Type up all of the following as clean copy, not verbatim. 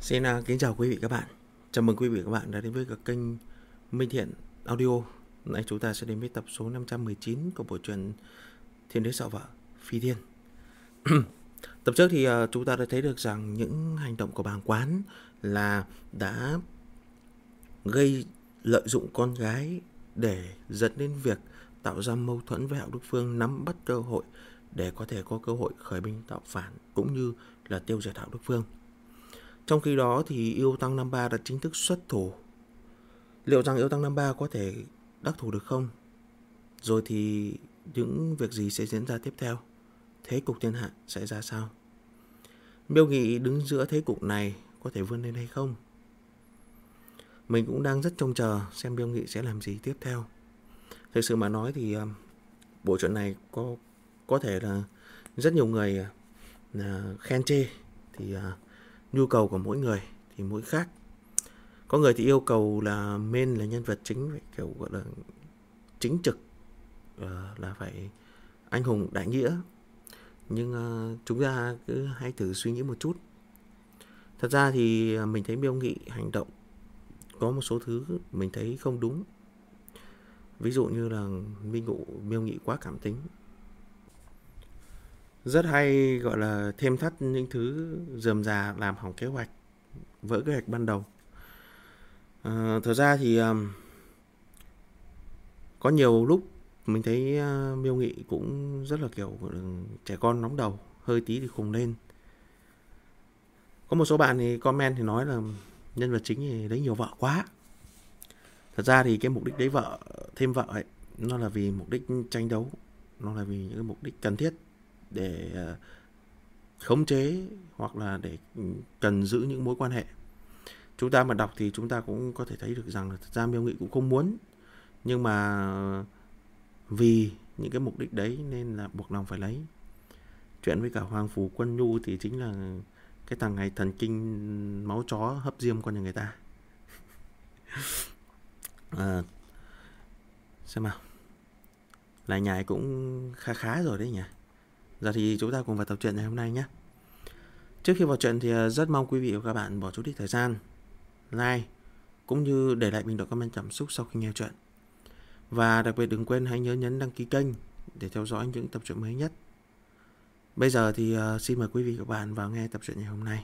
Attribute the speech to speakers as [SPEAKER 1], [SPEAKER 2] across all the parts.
[SPEAKER 1] Xin kính chào quý vị các bạn. Chào mừng quý vị các bạn đã đến với cả kênh Minh Thiện Audio. Hôm nay chúng ta sẽ đến với tập số 519 của bộ truyện Thiên Đế Sợ Vợ Phi Thiên. Tập trước thì chúng ta đã thấy được rằng những hành động của bàng quán là đã gây lợi dụng con gái để dẫn đến việc tạo ra mâu thuẫn với Hạo Đức Phương, nắm bắt cơ hội để có thể có cơ hội khởi binh tạo phản cũng như là tiêu diệt Hạo Đức Phương. Trong khi đó thì Yêu Tăng Năm Ba đã chính thức xuất thủ. Liệu rằng Yêu Tăng Năm Ba có thể đắc thủ được không? Rồi thì những việc gì sẽ diễn ra tiếp theo? Thế cục thiên hạ sẽ ra sao? Miêu Nghị đứng giữa thế cục này có thể vươn lên hay không? Mình cũng đang rất trông chờ xem Miêu Nghị sẽ làm gì tiếp theo. Thực sự mà nói thì bộ truyện này có thể là rất nhiều người khen chê. Thì nhu cầu của mỗi người thì mỗi khác. Có người thì yêu cầu là main là nhân vật chính phải kiểu gọi là chính trực, là phải anh hùng đại nghĩa. Nhưng chúng ta cứ hãy thử suy nghĩ một chút. Thật ra thì mình thấy Miêu Nghị hành động có một số thứ mình thấy không đúng. Ví dụ như là Miêu Nghị quá cảm tính, rất hay gọi là thêm thắt những thứ rườm rà làm hỏng kế hoạch, vỡ kế hoạch ban đầu. Thật ra thì có nhiều lúc mình thấy Miêu Nghị cũng rất là kiểu trẻ con nóng đầu, hơi tí thì khùng lên. Có một số bạn thì comment thì nói là nhân vật chính thì lấy nhiều vợ quá. Thật ra thì cái mục đích đấy thêm vợ ấy, nó là vì mục đích tranh đấu, nó là vì những cái mục đích cần thiết để khống chế hoặc là để cần giữ những mối quan hệ. Chúng ta mà đọc thì chúng ta cũng có thể thấy được rằng là thật ra Miêu Nghị cũng không muốn, nhưng mà vì những cái mục đích đấy nên là buộc lòng phải lấy. Chuyện với cả Hoàng Phủ Quân Nhu thì chính là cái thằng này thần kinh máu chó hấp diêm con nhà người ta. Xem nào, lại nhải cũng khá rồi đấy nhỉ. Giờ thì chúng ta cùng vào tập truyện ngày hôm nay nhé. Trước khi vào truyện thì rất mong quý vị và các bạn bỏ chút ít thời gian like cũng như để lại bình luận comment cảm xúc sau khi nghe truyện. Và đặc biệt đừng quên hãy nhớ nhấn đăng ký kênh để theo dõi những tập truyện mới nhất. Bây giờ thì xin mời quý vị và các bạn vào nghe tập truyện ngày hôm nay.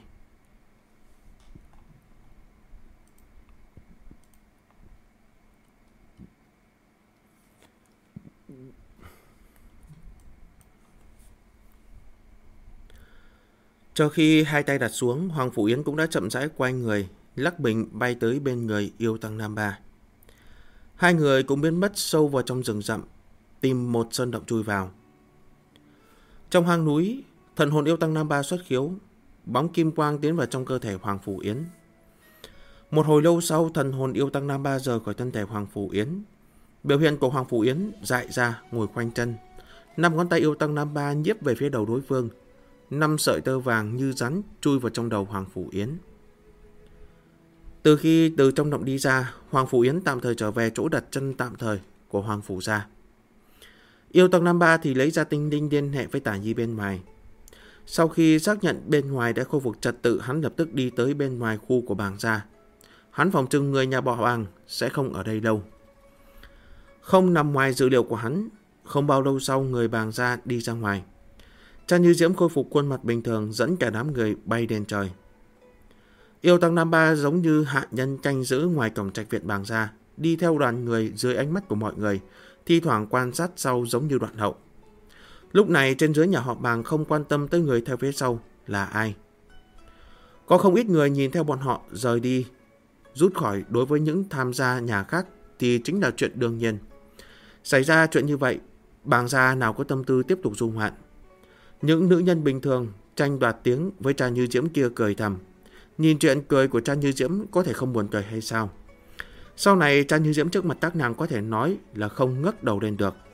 [SPEAKER 1] Cho khi hai tay đặt xuống, Hoàng Phủ Yến cũng đã chậm rãi quay người, lắc mình bay tới bên người Yêu Tăng Nam Ba. Hai người cũng biến mất sâu vào trong rừng rậm, tìm một sơn động chui vào. Trong hang núi, thần hồn Yêu Tăng Nam Ba xuất khiếu, bóng kim quang tiến vào trong cơ thể Hoàng Phủ Yến. Một hồi lâu sau, thần hồn Yêu Tăng Nam Ba rời khỏi thân thể Hoàng Phủ Yến. Biểu hiện của Hoàng Phủ Yến dại ra, ngồi khoanh chân. 5 ngón tay Yêu Tăng Nam Ba nhiếp về phía đầu đối phương. 5 sợi tơ vàng như rắn chui vào trong đầu Hoàng Phủ Yến. Từ khi từ trong động đi ra, Hoàng Phủ Yến tạm thời trở về chỗ đặt chân tạm thời của Hoàng Phủ gia. Yêu Tăng Nam Ba thì lấy ra tinh linh liên hệ với Tả Nhi bên ngoài. Sau khi xác nhận bên ngoài đã khôi phục trật tự, hắn lập tức đi tới bên ngoài khu của bàng gia. Hắn phòng trừng người nhà họ Bàng sẽ không ở đây lâu. Không nằm ngoài dự liệu của hắn, không bao lâu sau người bàng gia đi ra ngoài. Cha Như Diễm khôi phục khuôn mặt bình thường, dẫn cả đám người bay lên trời. Yêu Tăng Nam Ba giống như hạ nhân canh giữ ngoài cổng trạch viện bàng gia, đi theo đoàn người dưới ánh mắt của mọi người, thi thoảng quan sát sau giống như Đoạn Hậu. Lúc này trên dưới nhà họ Bàng không quan tâm tới người theo phía sau là ai. Có không ít người nhìn theo bọn họ rời đi, rút khỏi. Đối với những tham gia nhà khác thì chính là chuyện đương nhiên. Xảy ra chuyện như vậy, bàng gia nào có tâm tư tiếp tục dung hoạn. Những nữ nhân bình thường tranh đoạt tiếng với Cha Như Diễm kia cười thầm. Nhìn chuyện cười của Cha Như Diễm có thể không buồn cười hay sao? Sau này Cha Như Diễm trước mặt các nàng có thể nói là không ngước đầu lên được.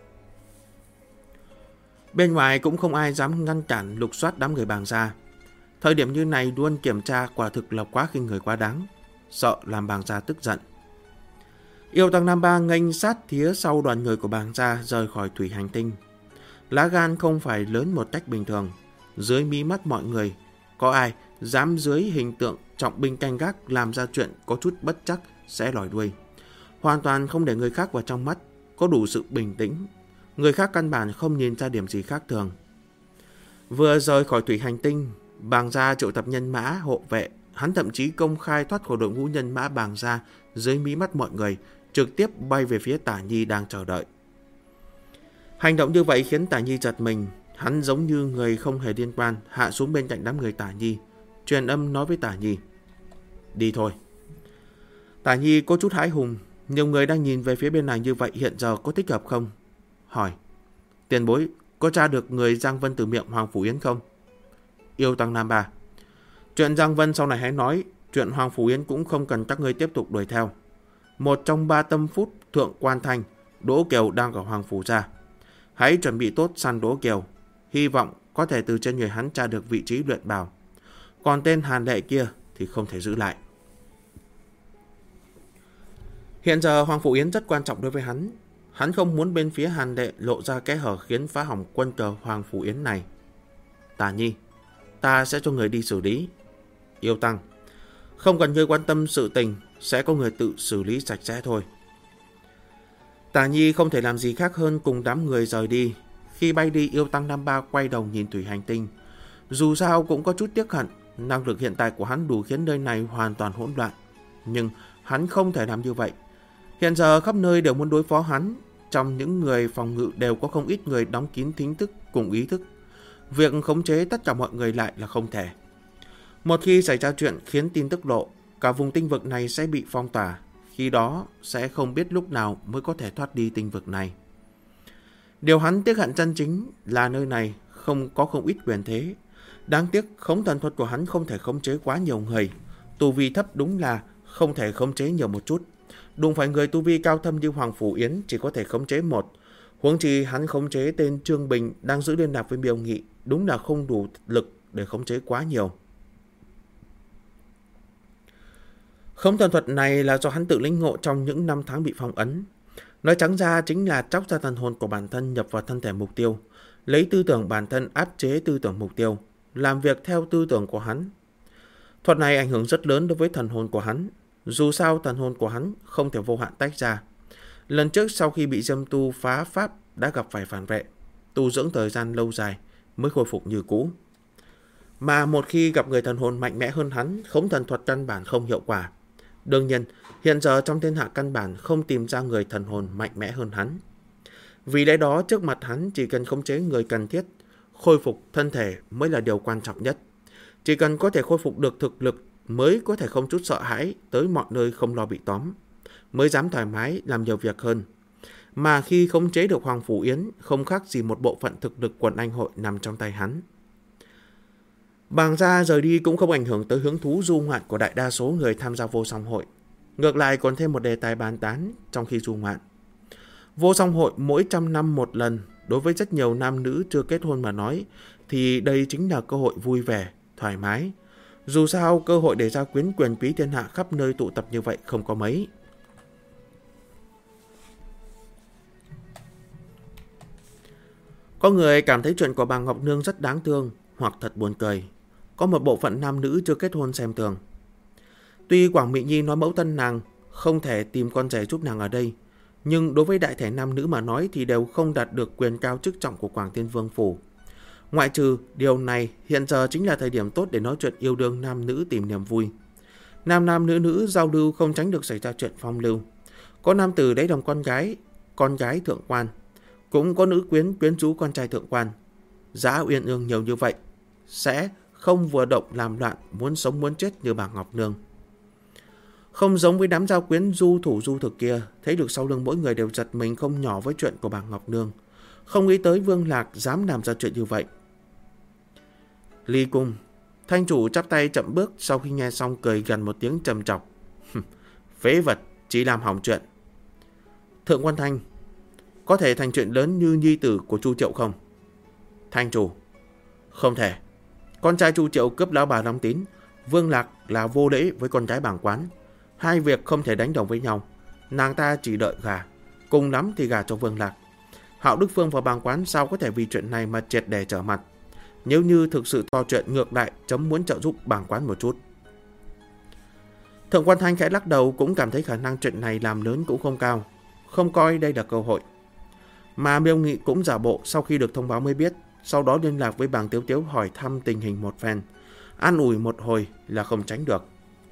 [SPEAKER 1] Bên ngoài cũng không ai dám ngăn cản lục soát đám người bàng gia. Thời điểm như này luôn kiểm tra quả thực là quá khinh người quá đáng, sợ làm bàng gia tức giận. Yêu Tăng Nam Ba nghênh sát phía sau đoàn người của bàng gia rời khỏi thủy hành tinh. Lá gan không phải lớn một cách bình thường. Dưới mí mắt mọi người, có ai dám dưới hình tượng trọng binh canh gác làm ra chuyện có chút bất chắc sẽ lòi đuôi. Hoàn toàn không để người khác vào trong mắt, có đủ sự bình tĩnh. Người khác căn bản không nhìn ra điểm gì khác thường. Vừa rời khỏi thủy hành tinh, Bàng Gia triệu tập nhân mã hộ vệ. Hắn thậm chí công khai thoát khỏi đội ngũ nhân mã Bàng Gia dưới mí mắt mọi người, trực tiếp bay về phía Tả Nhi đang chờ đợi. Hành động như vậy khiến Tả Nhi giật mình. Hắn giống như người không hề liên quan, hạ xuống bên cạnh đám người Tả Nhi, truyền âm nói với Tả Nhi: đi thôi. Tả Nhi có chút hãi hùng. Nhiều người đang nhìn về phía bên này như vậy, hiện giờ có thích hợp không? Hỏi: tiền bối, có tra được người Giang Vân từ miệng Hoàng Phủ Yến không? Yêu Tăng Nam Ba: chuyện Giang Vân sau này hãy nói, chuyện Hoàng Phủ Yến cũng không cần các ngươi tiếp tục đuổi theo. Một trong 3 tâm phút, Thượng Quan Thanh, Đỗ Kiều đang ở Hoàng Phủ Gia. Hãy chuẩn bị tốt săn Đỗ Kiều, hy vọng có thể từ trên người hắn tra được vị trí luyện bào. Còn tên Hàn Lệ kia thì không thể giữ lại. Hiện giờ Hoàng Phủ Yến rất quan trọng đối với hắn. Hắn không muốn bên phía Hàn Lệ lộ ra kẽ hở khiến phá hỏng quân cờ Hoàng Phủ Yến này. Tả Nhi, ta sẽ cho người đi xử lý. Yêu Tăng: không cần ngươi quan tâm sự tình, sẽ có người tự xử lý sạch sẽ thôi. Tả Nhi không thể làm gì khác hơn cùng đám người rời đi. Khi bay đi, Yêu Tăng Nam Ba quay đầu nhìn thủy hành tinh. Dù sao cũng có chút tiếc hận, năng lực hiện tại của hắn đủ khiến nơi này hoàn toàn hỗn loạn. Nhưng hắn không thể làm như vậy. Hiện giờ khắp nơi đều muốn đối phó hắn. Trong những người phòng ngự đều có không ít người đóng kín thính thức cùng ý thức. Việc khống chế tất cả mọi người lại là không thể. Một khi xảy ra chuyện khiến tin tức lộ, cả vùng tinh vực này sẽ bị phong tỏa. Khi đó sẽ không biết lúc nào mới có thể thoát đi tinh vực này. Điều hắn tiếc hận chân chính là nơi này không ít quyền thế. Đáng tiếc khống thần thuật của hắn không thể khống chế quá nhiều người. Tu vi thấp đúng là không thể khống chế nhiều một chút. Đụng phải người tu vi cao thâm như Hoàng Phủ Yến chỉ có thể khống chế một. Huống chi hắn khống chế tên Trương Bình đang giữ liên lạc với Miêu Nghị, đúng là không đủ lực để khống chế quá nhiều. Khống thần thuật này là do hắn tự lĩnh ngộ trong những năm tháng bị phong ấn. Nói trắng ra chính là chóc ra thần hồn của bản thân nhập vào thân thể mục tiêu, lấy tư tưởng bản thân áp chế tư tưởng mục tiêu, làm việc theo tư tưởng của hắn. Thuật này ảnh hưởng rất lớn đối với thần hồn của hắn. Dù sao thần hồn của hắn không thể vô hạn tách ra. Lần trước sau khi bị Dâm Tu phá pháp đã gặp phải phản vệ, tu dưỡng thời gian lâu dài mới khôi phục như cũ. Mà một khi gặp người thần hồn mạnh mẽ hơn hắn, khống thần thuật căn bản không hiệu quả. Đương nhiên, hiện giờ trong thiên hạ căn bản không tìm ra người thần hồn mạnh mẽ hơn hắn. Vì lẽ đó trước mặt hắn chỉ cần khống chế người cần thiết, khôi phục thân thể mới là điều quan trọng nhất. Chỉ cần có thể khôi phục được thực lực mới có thể không chút sợ hãi tới mọi nơi không lo bị tóm, mới dám thoải mái làm nhiều việc hơn. Mà khi khống chế được Hoàng Phủ Yến không khác gì một bộ phận thực lực quần anh hội nằm trong tay hắn. Bàng Gia rời đi cũng không ảnh hưởng tới hứng thú du ngoạn của đại đa số người tham gia vô song hội. Ngược lại còn thêm một đề tài bàn tán trong khi du ngoạn. Vô song hội mỗi 100 năm một lần, đối với rất nhiều nam nữ chưa kết hôn mà nói, thì đây chính là cơ hội vui vẻ, thoải mái. Dù sao cơ hội để gia quyến quyền quý thiên hạ khắp nơi tụ tập như vậy không có mấy. Có người cảm thấy chuyện của bà Ngọc Nương rất đáng thương hoặc thật buồn cười. Có một bộ phận nam nữ chưa kết hôn xem thường. Tuy Quảng Mỹ Nhi nói mẫu thân nàng không thể tìm con rể giúp nàng ở đây, nhưng đối với đại thể nam nữ mà nói thì đều không đạt được quyền cao chức trọng của Quảng Thiên Vương Phủ. Ngoại trừ điều này, hiện giờ chính là thời điểm tốt để nói chuyện yêu đương nam nữ tìm niềm vui. Nam nam nữ nữ giao lưu không tránh được xảy ra chuyện phong lưu. Có nam tử lấy đồng con gái thượng quan. Cũng có nữ quyến rũ con trai thượng quan. Dã uyên ương nhiều như vậy, sẽ không vừa động làm loạn muốn sống muốn chết như bà Ngọc Nương. Không giống với đám giao quyến du thủ du thực kia, thấy được sau lưng mỗi người đều giật mình không nhỏ với chuyện của bà Ngọc Nương. Không nghĩ tới Vương Lạc dám làm ra chuyện như vậy. Ly cung, thanh chủ chắp tay chậm bước sau khi nghe xong cười gần một tiếng trầm trọc. Phế vật, chỉ làm hỏng chuyện. Thượng quan Thanh, có thể thành chuyện lớn như nhi tử của Chu Triệu không? Thanh chủ, không thể. Con trai Chu Triệu cướp lão bà Long Tín, Vương Lạc là vô lễ với con gái bảng quán. Hai việc không thể đánh đồng với nhau. Nàng ta chỉ đợi gà, cùng lắm thì gà cho Vương Lạc. Hạo Đức Phương và bàng quán sao có thể vì chuyện này mà triệt để trở mặt. Nếu như thực sự to chuyện ngược lại, chấm muốn trợ giúp bàng quán một chút. Thượng quan Thanh khẽ lắc đầu, cũng cảm thấy khả năng chuyện này làm lớn cũng không cao, không coi đây là cơ hội. Mà Miêu Nghị cũng giả bộ sau khi được thông báo mới biết, sau đó liên lạc với bàng Tiếu Tiếu hỏi thăm tình hình một phen, an ủi một hồi là không tránh được.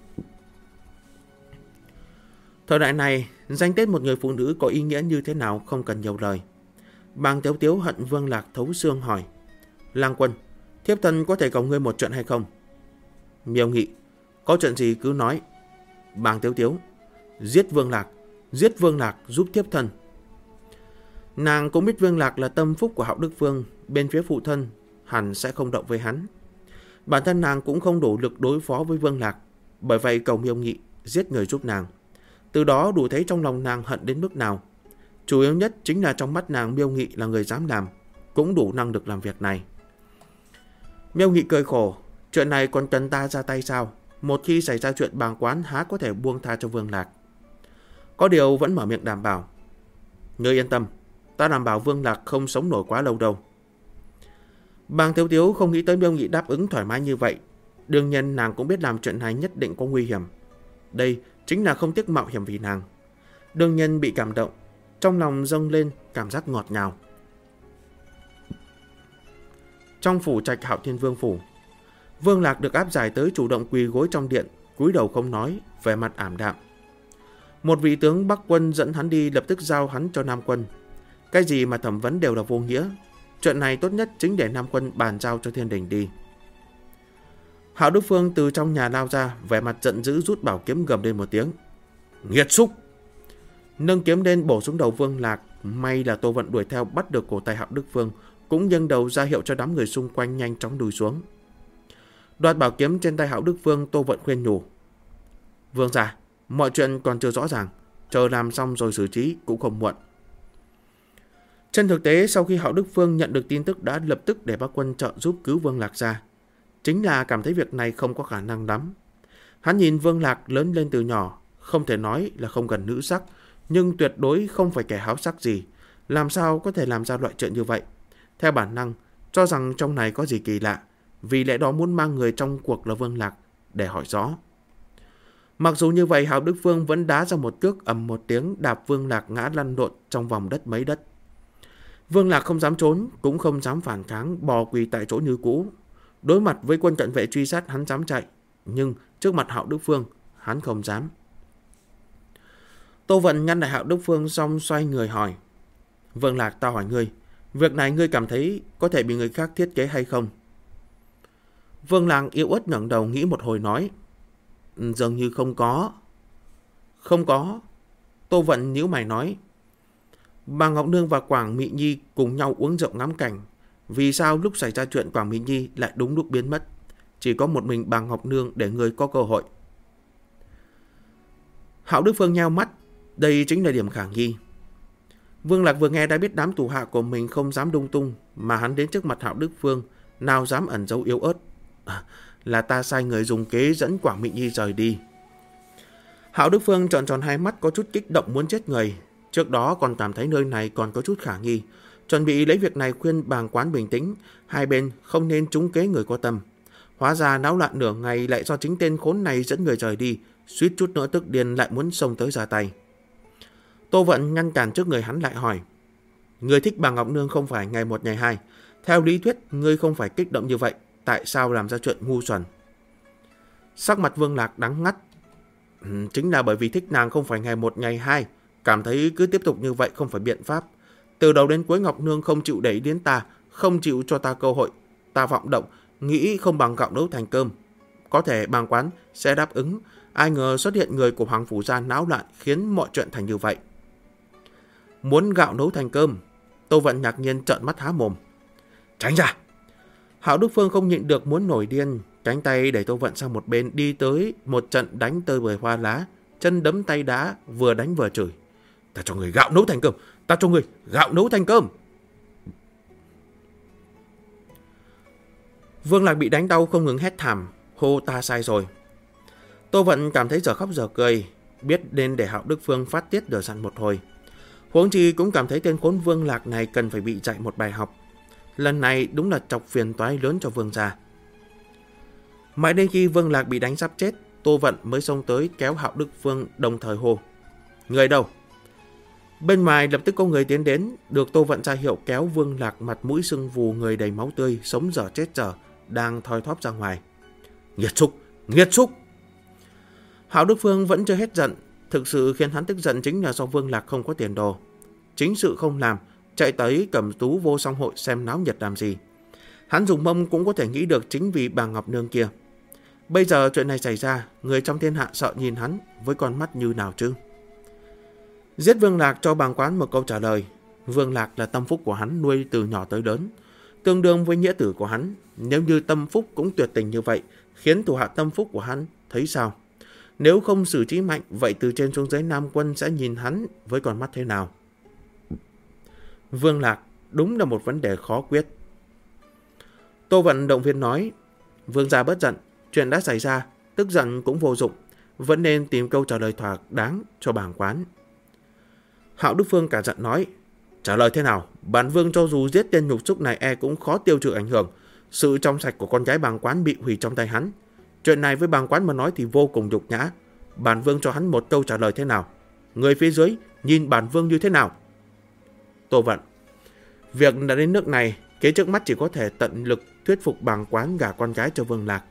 [SPEAKER 1] Thời đại này, danh tết một người phụ nữ có ý nghĩa như thế nào không cần nhiều lời. Bàng Tiếu Tiếu hận Vương Lạc thấu xương hỏi: Lang quân, thiếp thân có thể cầu ngươi một chuyện hay không? Miêu Nghị: có chuyện gì cứ nói. Bàng Tiếu Tiếu: giết Vương Lạc giúp thiếp thân. Nàng cũng biết Vương Lạc là tâm phúc của Hạo Đức Vương, bên phía phụ thân hẳn sẽ không động với hắn. Bản thân nàng cũng không đủ lực đối phó với Vương Lạc, bởi vậy cầu Miêu Nghị giết người giúp nàng. Từ đó đủ thấy trong lòng nàng hận đến mức nào. Chủ yếu nhất chính là trong mắt nàng Miêu Nghị là người dám làm, cũng đủ năng lực làm việc này. Miêu Nghị cười khổ: chuyện này còn cần ta ra tay sao? Một khi xảy ra chuyện bàng quán há có thể buông tha cho Vương Lạc. Có điều vẫn mở miệng đảm bảo: ngươi yên tâm, ta đảm bảo Vương Lạc không sống nổi quá lâu đâu. Bàng Tiếu Tiếu không nghĩ tới Miêu Nghị đáp ứng thoải mái như vậy. Đương nhiên nàng cũng biết làm chuyện này nhất định có nguy hiểm. Đây chính là không tiếc mạo hiểm vì nàng. Đương nhiên bị cảm động, trong lòng dâng lên cảm giác ngọt ngào. Trong phủ trạch Hạo Thiên Vương phủ, Vương Lạc được áp giải tới chủ động quỳ gối trong điện, cúi đầu không nói, vẻ mặt ảm đạm. Một vị tướng Bắc quân dẫn hắn đi, lập tức giao hắn cho Nam quân. Cái gì mà thẩm vấn đều là vô nghĩa. Chuyện này tốt nhất chính để Nam quân bàn giao cho Thiên Đình đi. Hạo Đức Phương từ trong nhà lao ra, vẻ mặt giận dữ rút bảo kiếm gầm lên một tiếng: nghiệt xúc! Nâng kiếm lên bổ xuống đầu Vương Lạc. May là Tô Vận đuổi theo bắt được cổ tay Hạo Đức Phương, cũng dâng đầu ra hiệu cho đám người xung quanh nhanh chóng lùi xuống. Đoạt bảo kiếm trên tay Hạo Đức Phương, Tô Vận khuyên nhủ: Vương gia, mọi chuyện còn chưa rõ ràng, chờ làm xong rồi xử trí cũng không muộn. Trên thực tế, sau khi Hạo Đức Phương nhận được tin tức đã lập tức để Bắc quân trợ giúp cứu Vương Lạc ra. Chính là cảm thấy việc này không có khả năng lắm. Hắn nhìn Vương Lạc lớn lên từ nhỏ, không thể nói là không gần nữ sắc, nhưng tuyệt đối không phải kẻ háo sắc gì. Làm sao có thể làm ra loại chuyện như vậy? Theo bản năng, cho rằng trong này có gì kỳ lạ, vì lẽ đó muốn mang người trong cuộc là Vương Lạc để hỏi rõ. Mặc dù như vậy, Hạo Đức Phương vẫn đá ra một cước, ầm một tiếng đạp Vương Lạc ngã lăn lộn trong vòng đất mấy đất. Vương Lạc không dám trốn, cũng không dám phản kháng, bò quỳ tại chỗ như cũ. Đối mặt với quân cận vệ truy sát, hắn dám chạy, nhưng trước mặt Hạo Đức Phương, hắn không dám. Tô Vận ngăn lại Hạo Đức Phương xong xoay người hỏi: Vương Lạc, ta hỏi ngươi, việc này ngươi cảm thấy có thể bị người khác thiết kế hay không? Vương Lạc yếu ớt ngẩng đầu nghĩ một hồi nói: dường như không có. Không có? Tô Vận nhíu mày nói: bà Ngọc Nương và Quảng Mị Nhi cùng nhau uống rượu ngắm cảnh. Vì sao lúc xảy ra chuyện Quảng Mị Nhi lại đúng lúc biến mất? Chỉ có một mình bà Ngọc Nương để người có cơ hội. Hạo Đức Phương nheo mắt, đây chính là điểm khả nghi. Vương Lạc vừa nghe đã biết đám thủ hạ của mình không dám lung tung, mà hắn đến trước mặt Hạo Đức Phương, nào dám ẩn giấu yếu ớt. Là ta sai người dùng kế dẫn Quảng Mị Nhi rời đi. Hạo Đức Phương tròn tròn hai mắt, có chút kích động muốn chết người. Trước đó còn cảm thấy nơi này còn có chút khả nghi, chuẩn bị lấy việc này khuyên bàng quán bình tĩnh, hai bên không nên trúng kế người có tâm. Hóa ra náo loạn nửa ngày lại do chính tên khốn này dẫn người rời đi, suýt chút nữa tức điên lại muốn xông tới ra tay. Tô Vận ngăn cản trước người hắn lại hỏi: người thích bà Ngọc Nương không phải ngày một ngày hai, theo lý thuyết ngươi không phải kích động như vậy, tại sao làm ra chuyện ngu xuẩn? Sắc mặt Vương Lạc đắng ngắt. Chính là bởi vì thích nàng không phải ngày một ngày hai, cảm thấy cứ tiếp tục như vậy không phải biện pháp. Từ đầu đến cuối Ngọc Nương không chịu để ý đến ta, không chịu cho ta cơ hội. Ta vọng động, nghĩ không bằng gạo nấu thành cơm. Có thể bàng quán sẽ đáp ứng, ai ngờ xuất hiện người của Hoàng Phủ Gia náo loạn khiến mọi chuyện thành như vậy. Muốn gạo nấu thành cơm? Tô Vận ngạc nhiên trợn mắt há mồm. Tránh ra! Hạo Đức Phương không nhịn được muốn nổi điên, cánh tay đẩy Tô Vận sang một bên, đi tới một trận đánh tơi bời hoa lá, chân đấm tay đá, vừa đánh vừa chửi. Ta cho người gạo nấu thành cơm! Ta cho người gạo nấu thành cơm! Vương Lạc bị đánh đau không ngừng hét thảm, hô ta sai rồi. Tô Vận cảm thấy giờ khóc giờ cười, biết nên để Hạo Đức Phương phát tiết lửa giận một hồi. Huống chi cũng cảm thấy tên khốn Vương Lạc này cần phải bị dạy một bài học. Lần này đúng là chọc phiền toái lớn cho Vương gia. Mãi đến khi Vương Lạc bị đánh sắp chết, Tô Vận mới xông tới kéo Hạo Đức Vương đồng thời hô: Người đâu? Bên ngoài lập tức có người tiến đến, được Tô Vận ra hiệu kéo Vương Lạc mặt mũi sưng vù, người đầy máu tươi, sống dở chết dở, đang thoi thóp ra ngoài. Nghiệt xúc! Nghiệt xúc! Hạo Đức Vương vẫn chưa hết giận. Thực sự khiến hắn tức giận chính là do Vương Lạc không có tiền đồ. Chính sự không làm, chạy tới Cẩm Tú Vô Song Hội xem náo nhiệt làm gì. Hắn dùng mông cũng có thể nghĩ được chính vì bà Ngọc Nương kia. Bây giờ chuyện này xảy ra, người trong thiên hạ sợ nhìn hắn với con mắt như nào chứ? Giết Vương Lạc cho bàng quán một câu trả lời. Vương Lạc là tâm phúc của hắn nuôi từ nhỏ tới lớn, tương đương với nghĩa tử của hắn. Nếu như tâm phúc cũng tuyệt tình như vậy, khiến thủ hạ tâm phúc của hắn thấy sao? Nếu không xử trí mạnh, vậy từ trên xuống dưới Nam Quân sẽ nhìn hắn với con mắt thế nào? Vương Lạc đúng là một vấn đề khó quyết. Tô Vận động viên nói: Vương gia bất giận, chuyện đã xảy ra, tức giận cũng vô dụng, vẫn nên tìm câu trả lời thỏa đáng cho bàng quán. Hạo Đức Phương cả giận nói: Trả lời thế nào? Bản vương cho dù giết tên nhục xúc này cũng khó tiêu trừ ảnh hưởng. Sự trong sạch của con gái bàng quán bị hủy trong tay hắn. Chuyện này với bàng quán mà nói thì vô cùng nhục nhã. Bản vương cho hắn một câu trả lời thế nào? Người phía dưới nhìn bản vương như thế nào? Tô Vận: Việc đã đến nước này, kế trước mắt chỉ có thể tận lực thuyết phục bàng quán gả con gái cho Vương Lạc.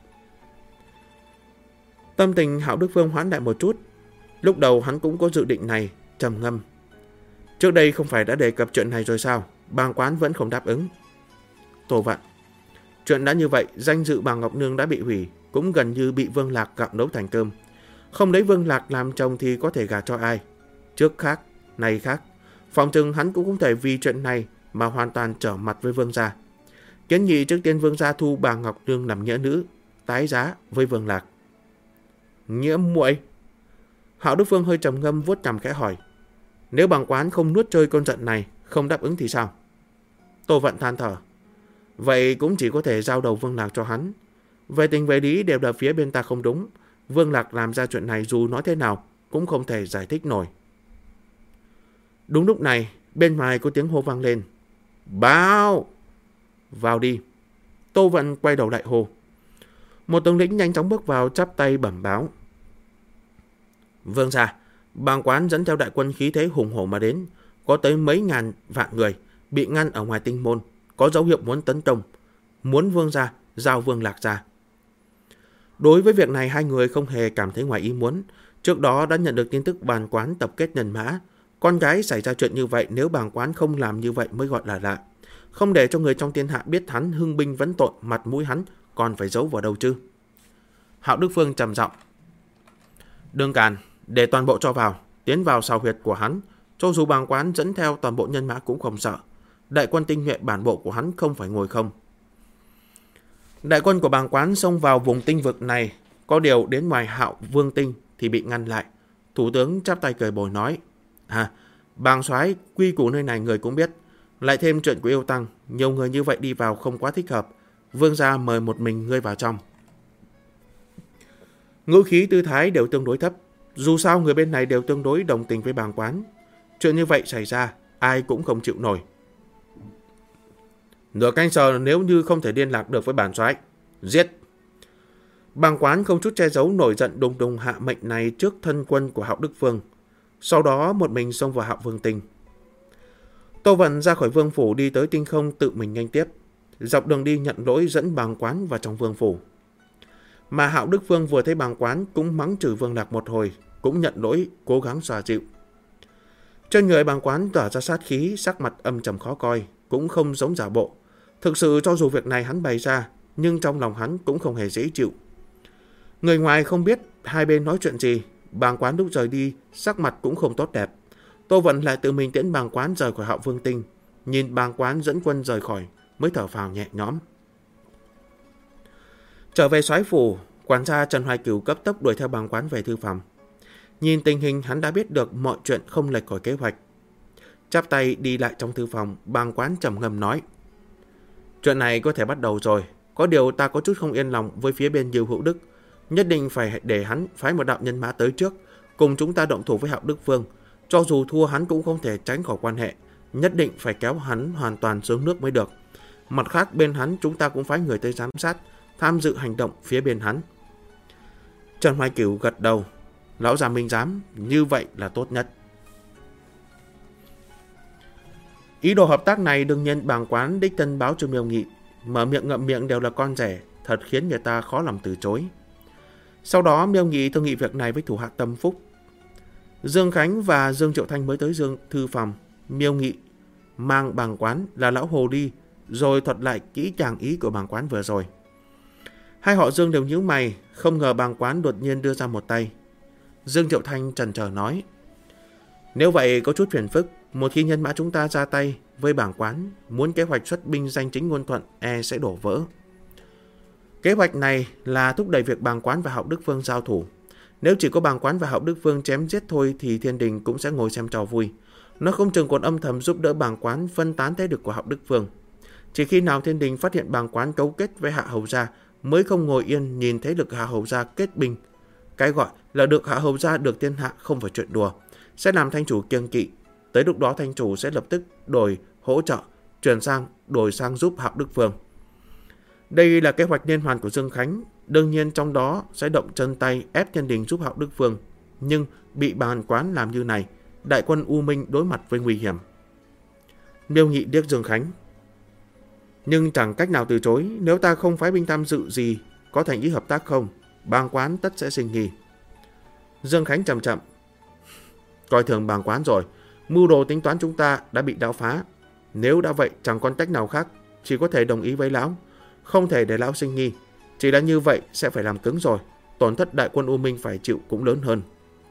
[SPEAKER 1] Tâm tình Hạo Đức Phương hoãn lại một chút. Lúc đầu hắn cũng có dự định này, trầm ngâm. Trước đây không phải đã đề cập chuyện này rồi sao? Bàng quán vẫn không đáp ứng. Tô Vận: Chuyện đã như vậy, danh dự bà Ngọc Nương đã bị hủy, cũng gần như bị Vương Lạc gặm nấu thành cơm. Không lấy Vương Lạc làm chồng thì có thể gả cho ai? Trước khác, nay khác. Phòng chừng hắn cũng không thể vì chuyện này mà hoàn toàn trở mặt với Vương gia. Kiến nghị trước tiên Vương gia thu bà Ngọc Nương làm nghĩa nữ, tái giá với Vương Lạc. Nghĩa muội? Hạo Đức Phương hơi trầm ngâm vuốt cằm khẽ hỏi: Nếu bàng quán không nuốt trôi con giận này, không đáp ứng thì sao? Tô Vận than thở: Vậy cũng chỉ có thể giao đầu Vương Lạc cho hắn. Về tình về lý đều là phía bên ta không đúng. Vương Lạc làm ra chuyện này dù nói thế nào cũng không thể giải thích nổi. Đúng lúc này, bên ngoài có tiếng hô vang lên: Báo! Vào đi! Tô Vận quay đầu lại hô. Một tướng lĩnh nhanh chóng bước vào, chắp tay bẩm báo: Vương gia, bàng quán dẫn theo đại quân khí thế hùng hổ mà đến, có tới mấy ngàn vạn người bị ngăn ở ngoài tinh môn, có dấu hiệu muốn tấn công, muốn Vương gia giao Vương Lạc ra. Đối với việc này, hai người không hề cảm thấy ngoài ý muốn. Trước đó đã nhận được tin tức bàng quán tập kết nhân mã. Con gái xảy ra chuyện như vậy, nếu bàng quán không làm như vậy mới gọi là lạ. Không để cho người trong thiên hạ biết hắn hưng binh vấn tội, mặt mũi hắn còn phải giấu vào đâu chứ? Hạo Đức Phương trầm giọng: Đương Càn, để toàn bộ cho vào, tiến vào sào huyệt của hắn. Cho dù bàng quán dẫn theo toàn bộ nhân mã cũng không sợ. Đại quân tinh nhuệ bản bộ của hắn không phải ngồi không. Đại quân của bàng quán xông vào vùng tinh vực này, có điều đến ngoài Hạo Vương Tinh thì bị ngăn lại. Thủ tướng chắp tay cười bồi nói: Bàng soái, quy củ nơi này người cũng biết, lại thêm chuyện của yêu tăng, nhiều người như vậy đi vào không quá thích hợp. Vương gia mời một mình ngươi vào trong. Ngữ khí tư thái đều tương đối thấp. Dù sao người bên này đều tương đối đồng tình với bàng quán. Chuyện như vậy xảy ra, ai cũng không chịu nổi. Nửa canh giờ nếu như không thể liên lạc được với bản soái, giết! Bàng quán không chút che giấu nổi giận, đùng đùng hạ mệnh này trước thân quân của Hạo Đức Phương. Sau đó một mình xông vào Hạo Vương Tinh. Tô Vận ra khỏi vương phủ đi tới tinh không, tự mình nghênh tiếp. Dọc đường đi nhận lỗi dẫn bàng quán vào trong vương phủ. Mà Hạo Đức Phương vừa thấy bàng quán cũng mắng chửi Vương Lạc một hồi, cũng nhận lỗi, cố gắng xoa dịu. Trên người bàng quán tỏa ra sát khí, sắc mặt âm trầm khó coi, cũng không giống giả bộ. Thực sự cho dù việc này hắn bày ra, nhưng trong lòng hắn cũng không hề dễ chịu. Người ngoài không biết hai bên nói chuyện gì, bàng quán lúc rời đi, sắc mặt cũng không tốt đẹp. Tô Vận lại tự mình tiễn bàng quán rời khỏi Hạo Vương Tinh, nhìn bàng quán dẫn quân rời khỏi, mới thở phào nhẹ nhõm. Trở về soái phủ, quản gia Trần Hoài Cửu cấp tốc đuổi theo bàng quán về thư phòng. Nhìn tình hình, hắn đã biết được mọi chuyện không lệch khỏi kế hoạch. Chắp tay đi lại trong thư phòng, bàng quán trầm ngâm nói: Chuyện này có thể bắt đầu rồi, có điều ta có chút không yên lòng với phía bên Diêu Hữu Đức. Nhất định phải để hắn phái một đạo nhân mã tới trước, cùng chúng ta động thủ với Hạo Đức Phương. Cho dù thua hắn cũng không thể tránh khỏi quan hệ, nhất định phải kéo hắn hoàn toàn xuống nước mới được. Mặt khác bên hắn chúng ta cũng phái người tới giám sát, tham dự hành động phía bên hắn. Trần Hoài Cửu gật đầu. Lão già Minh Giám, như vậy là tốt nhất. Ý đồ hợp tác này đương nhiên bàng quán đích thân báo cho Miêu Nghị. Mở miệng ngậm miệng đều là con rể, thật khiến người ta khó lòng từ chối. Sau đó Miêu Nghị thương nghị việc này với thủ hạ Tâm Phúc. Dương Khánh và Dương Triệu Thanh mới tới Dương thư phòng. Miêu Nghị mang bàng quán là lão hồ đi, rồi thuật lại kỹ càng ý của bàng quán vừa rồi. Hai họ Dương đều nhíu mày, không ngờ bàng quán đột nhiên đưa ra một tay. Dương Triệu Thanh chần chờ nói: nếu vậy có chút phiền phức, một khi nhân mã chúng ta ra tay với bàng quán, muốn kế hoạch xuất binh danh chính ngôn thuận sẽ đổ vỡ. Kế hoạch này là thúc đẩy việc bàng quán và Hạo Đức Vương giao thủ. Nếu chỉ có bàng quán và Hạo Đức Vương chém giết thôi thì thiên đình cũng sẽ ngồi xem trò vui. Nó không chừng còn âm thầm giúp đỡ bàng quán phân tán thế lực của Hạo Đức Vương. Chỉ khi nào thiên đình phát hiện bàng quán cấu kết với Hạ Hầu Gia mới không ngồi yên nhìn thế lực Hạ Hầu Gia kết binh. Cái gọi là được Hạ Hầu Gia được thiên hạ không phải chuyện đùa, sẽ làm thanh chủ kiêng kỵ. Tới lúc đó thanh chủ sẽ lập tức hỗ trợ, đổi sang giúp Hạo Đức Vương. Đây là kế hoạch liên hoàn của Dương Khánh, đương nhiên trong đó sẽ động chân tay ép thiên đình giúp Hạo Đức Vương, nhưng bị bàng quán làm như này, đại quân U Minh đối mặt với nguy hiểm. Miêu Nghị điếc Dương Khánh: nhưng chẳng cách nào từ chối, nếu ta không phái binh tham dự gì, có thành ý hợp tác không? Bàng quán tất sẽ sinh nghi. Dương Khánh chậm chậm: coi thường bàng quán rồi, mưu đồ tính toán chúng ta đã bị lão phá. Nếu đã vậy chẳng còn cách nào khác, chỉ có thể đồng ý với lão, không thể để lão sinh nghi. Chỉ là như vậy sẽ phải làm cứng rồi, tổn thất đại quân U Minh phải chịu cũng lớn hơn.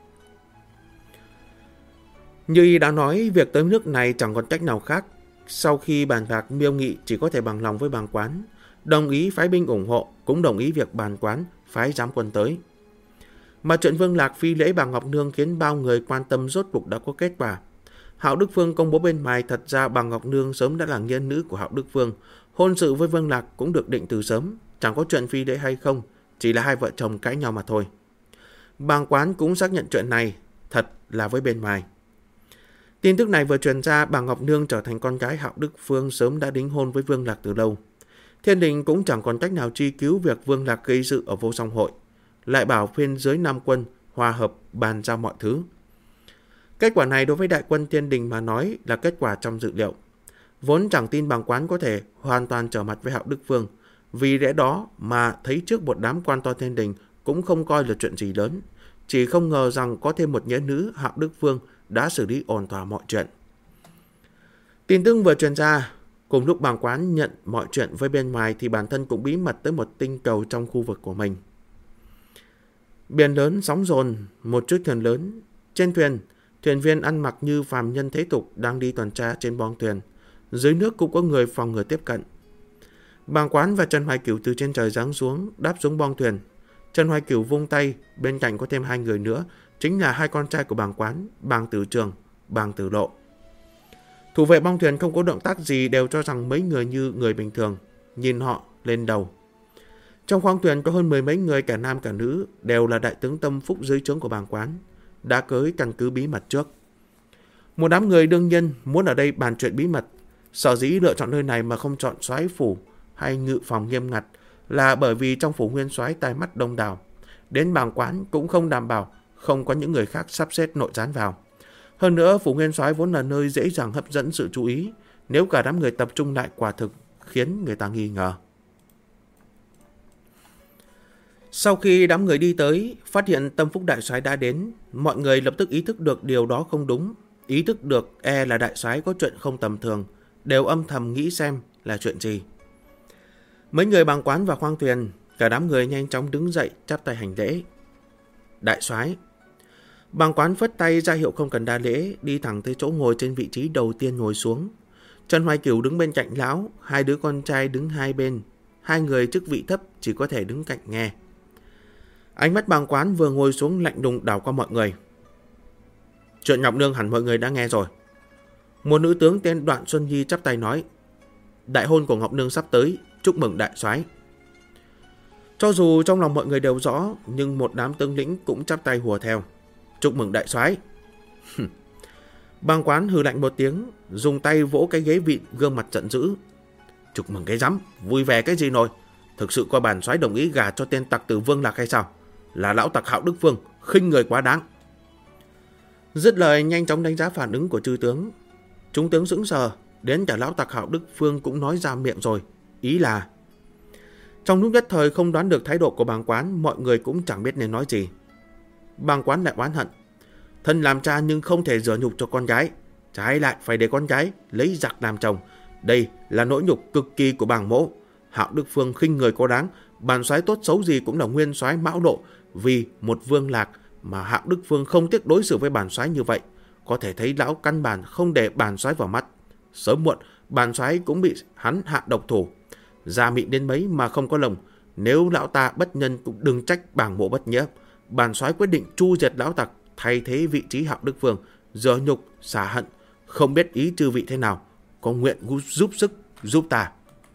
[SPEAKER 1] Như y đã nói, việc tới nước này chẳng còn cách nào khác. Sau khi bàn bạc, Miêu Nghị chỉ có thể bằng lòng với bàng quán, đồng ý phái binh ủng hộ, cũng đồng ý việc bàng quán phái giám quân tới. Mà chuyện Vương Lạc phi lễ bà Ngọc Nương khiến bao người quan tâm rốt cuộc đã có kết quả. Hạo Đức Vương công bố bên ngoài thật ra bà Ngọc Nương sớm đã là nghĩa nữ của Hạo Đức Vương, hôn sự với Vương Lạc cũng được định từ sớm, chẳng có chuyện phi lễ hay không, chỉ là hai vợ chồng cãi nhau mà thôi. Bàng quán cũng xác nhận chuyện này thật là với bên ngoài. Tin tức này vừa truyền ra, bà Ngọc Nương trở thành con gái Hạo Đức Vương sớm đã đính hôn với Vương Lạc từ lâu. Thiên đình cũng chẳng còn cách nào truy cứu việc Vương Lạc gây sự ở Vô Song Hội, lại bảo phiên dưới Nam quân hòa hợp bàn giao mọi thứ. Kết quả này đối với đại quân thiên đình mà nói là kết quả trong dự liệu. Vốn chẳng tin bàng quán có thể hoàn toàn trở mặt với Hạo Đức Vương, vì lẽ đó mà thấy trước một đám quan to thiên đình cũng không coi là chuyện gì lớn. Chỉ không ngờ rằng có thêm một nghĩa nữ Hạo Đức Vương đã xử lý ổn thỏa mọi chuyện. Tin tức vừa truyền ra, cùng lúc bàng quán nhận mọi chuyện với bên ngoài thì bản thân cũng bí mật tới một tinh cầu trong khu vực của mình. Biển lớn sóng dồn, một chiếc thuyền lớn. Trên thuyền, thuyền viên ăn mặc như phàm nhân thế tục đang đi tuần tra trên boong thuyền. Dưới nước cũng có người phòng ngừa tiếp cận. Bàng quán và Trần Hoài Cửu từ trên trời giáng xuống, đáp xuống boong thuyền. Trần Hoài Cửu vung tay, bên cạnh có thêm hai người nữa, chính là hai con trai của bàng quán, Bàng Tử Trường, Bàng Tử Lộ. Thủ vệ boong thuyền không có động tác gì, đều cho rằng mấy người như người bình thường, nhìn họ lên đầu. Trong khoang thuyền có hơn 10 mấy người, cả nam cả nữ, đều là đại tướng Tâm Phúc dưới trướng của bàng quán, đã tới căn cứ bí mật trước. Một đám người đương nhiên muốn ở đây bàn chuyện bí mật, sở dĩ lựa chọn nơi này mà không chọn soái phủ hay ngự phòng nghiêm ngặt là bởi vì trong phủ nguyên soái tai mắt đông đảo, đến bàng quán cũng không đảm bảo không có những người khác sắp xếp nội gián vào. Hơn nữa, phủ nguyên soái vốn là nơi dễ dàng hấp dẫn sự chú ý, nếu cả đám người tập trung lại quả thực khiến người ta nghi ngờ. Sau khi đám người đi tới, phát hiện Tâm Phúc đại soái đã đến, mọi người lập tức ý thức được điều đó không đúng, ý thức được là đại soái có chuyện không tầm thường, đều âm thầm nghĩ xem là chuyện gì. Mấy người bàng quán vào khoang thuyền, cả đám người nhanh chóng đứng dậy chắp tay hành lễ. Đại soái. Bàng quán phất tay ra hiệu không cần đa lễ, đi thẳng tới chỗ ngồi trên vị trí đầu tiên ngồi xuống. Trần Hoài Cửu đứng bên cạnh lão, hai đứa con trai đứng hai bên, hai người chức vị thấp chỉ có thể đứng cạnh nghe. Ánh mắt bàng quán vừa ngồi xuống lạnh lùng đảo qua mọi người. Chuyện Ngọc Nương hẳn mọi người đã nghe rồi. Một nữ tướng tên Đoạn Xuân Nhi chắp tay nói, đại hôn của Ngọc Nương sắp tới, chúc mừng đại soái. Cho dù trong lòng mọi người đều rõ, nhưng một đám tướng lĩnh cũng chắp tay hùa theo, chúc mừng đại soái. Bàng quán hừ lạnh một tiếng, dùng tay vỗ cái ghế vịn, gương mặt giận dữ. Chúc mừng cái rắm, vui vẻ cái gì nổi. Thực sự coi bản soái đồng ý gả cho tên tặc tử Vương Lạc hay sao? Là lão tặc Hạo Đức Phương, khinh người quá đáng. Dứt lời nhanh chóng đánh giá phản ứng của chư tướng. Chúng tướng sững sờ, đến cả lão tặc Hạo Đức Phương cũng nói ra miệng rồi. Ý là... Trong lúc nhất thời không đoán được thái độ của bàng quán, mọi người cũng chẳng biết nên nói gì. Bàng quán lại oán hận. Thân làm cha nhưng không thể rửa nhục cho con gái, trái lại phải để con gái lấy giặc làm chồng. Đây là nỗi nhục cực kỳ của bàng mỗ. Hạo Đức Phương khinh người có đáng, bản soái tốt xấu gì cũng là nguyên soái Mão Độ. Vì một Vương Lạc mà Hạo Đức Phương không tiếc đối xử với bản soái như vậy, có thể thấy lão căn bản không để bản soái vào mắt. Sớm muộn bản soái cũng bị hắn hạ độc thủ. Da mịn đến mấy mà không có lồng, nếu lão ta bất nhân cũng đừng trách bàng mỗ bất nghĩa. Bản soái quyết định tru diệt lão tặc, thay thế vị trí Hạo Đức Phương, rửa nhục xả hận. Không biết ý chư vị thế nào, có nguyện giúp sức giúp ta.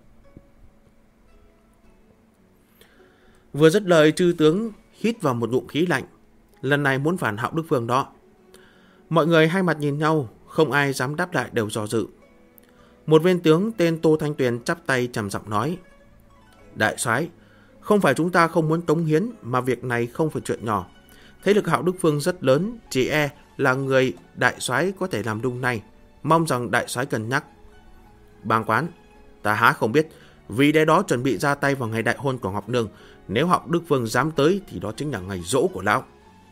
[SPEAKER 1] Vừa dứt lời, chư tướng hít vào một ngụm khí lạnh. Lần này muốn phản Hạo Đức Phương đó. Mọi người hai mặt nhìn nhau, không ai dám đáp lại, đều do dự. Một viên tướng tên Tô Thanh Tuyền chắp tay trầm giọng nói: Đại soái, không phải chúng ta không muốn cống hiến, mà việc này không phải chuyện nhỏ. Thế lực Hạo Đức Phương rất lớn, chỉ e là người đại soái có thể làm đung nay. Mong rằng đại soái cân nhắc. Bàng quán, ta há không biết, vì để đó chuẩn bị ra tay vào ngày đại hôn của Ngọc Nương. Nếu Hạo Đức Phương dám tới thì đó chính là ngày giỗ của lão.